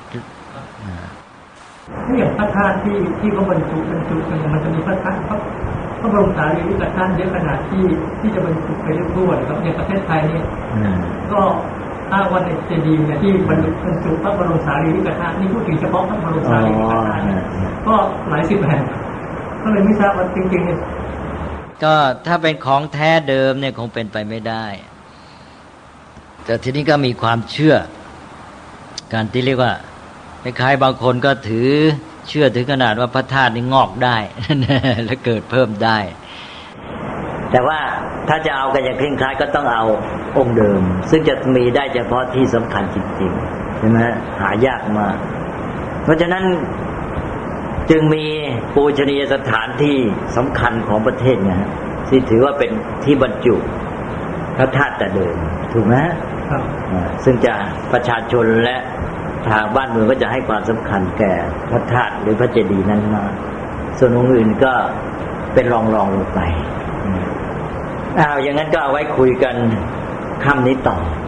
ถ้าอย่างพระธาตุที่ที่เขาบรรจุบรรจุกันมันจะมีพระธาตุพระพระบรมสารีริกธาตุเยอะขนาดที่ที่จะบรรจุไปเรื่อยๆครับในประเทศไทยนี่ก็ถ้าวันในเจดีย์เนี่ยที่บรรจุบรรจุพระบรมสารีริกธาตุนี่พูดถึงเฉพาะพระบรมสารีริกธาตุก็หลายสิบแห่งก็เลยไม่ทราบว่าจริงๆเนี่ยก็ถ้าเป็นของแท้เดิมเนี่ยคงเป็นไปไม่ได้แต่ทีนี้ก็มีความเชื่อการที่เรียกว่าคล้ายๆบางคนก็ถือเชื่อถึงขนาดว่าพระธาตุนี่งอกได้และเกิดเพิ่มได้แต่ว่าถ้าจะเอากันอย่างเคร่งครัดก็ต้องเอาองค์เดิมซึ่งจะมีได้เฉพาะที่สำคัญจริงๆใช่ไหมหายากมากเพราะฉะนั้นจึงมีปูชนียสถานที่สำคัญของประเทศเนี่ยที่ถือว่าเป็นที่บรรจุพระธาตุแต่เดิมถูกไหมครับซึ่งจะประชาชนและทางบ้านเมืองก็จะให้ความสำคัญแก่พระธาตุหรือพระเจดีย์นั้นมากส่วนองค์อื่นก็เป็นรองรองลงไปอ้าวอย่างนั้นก็เอาไว้คุยกันค่ำนี้ต่อ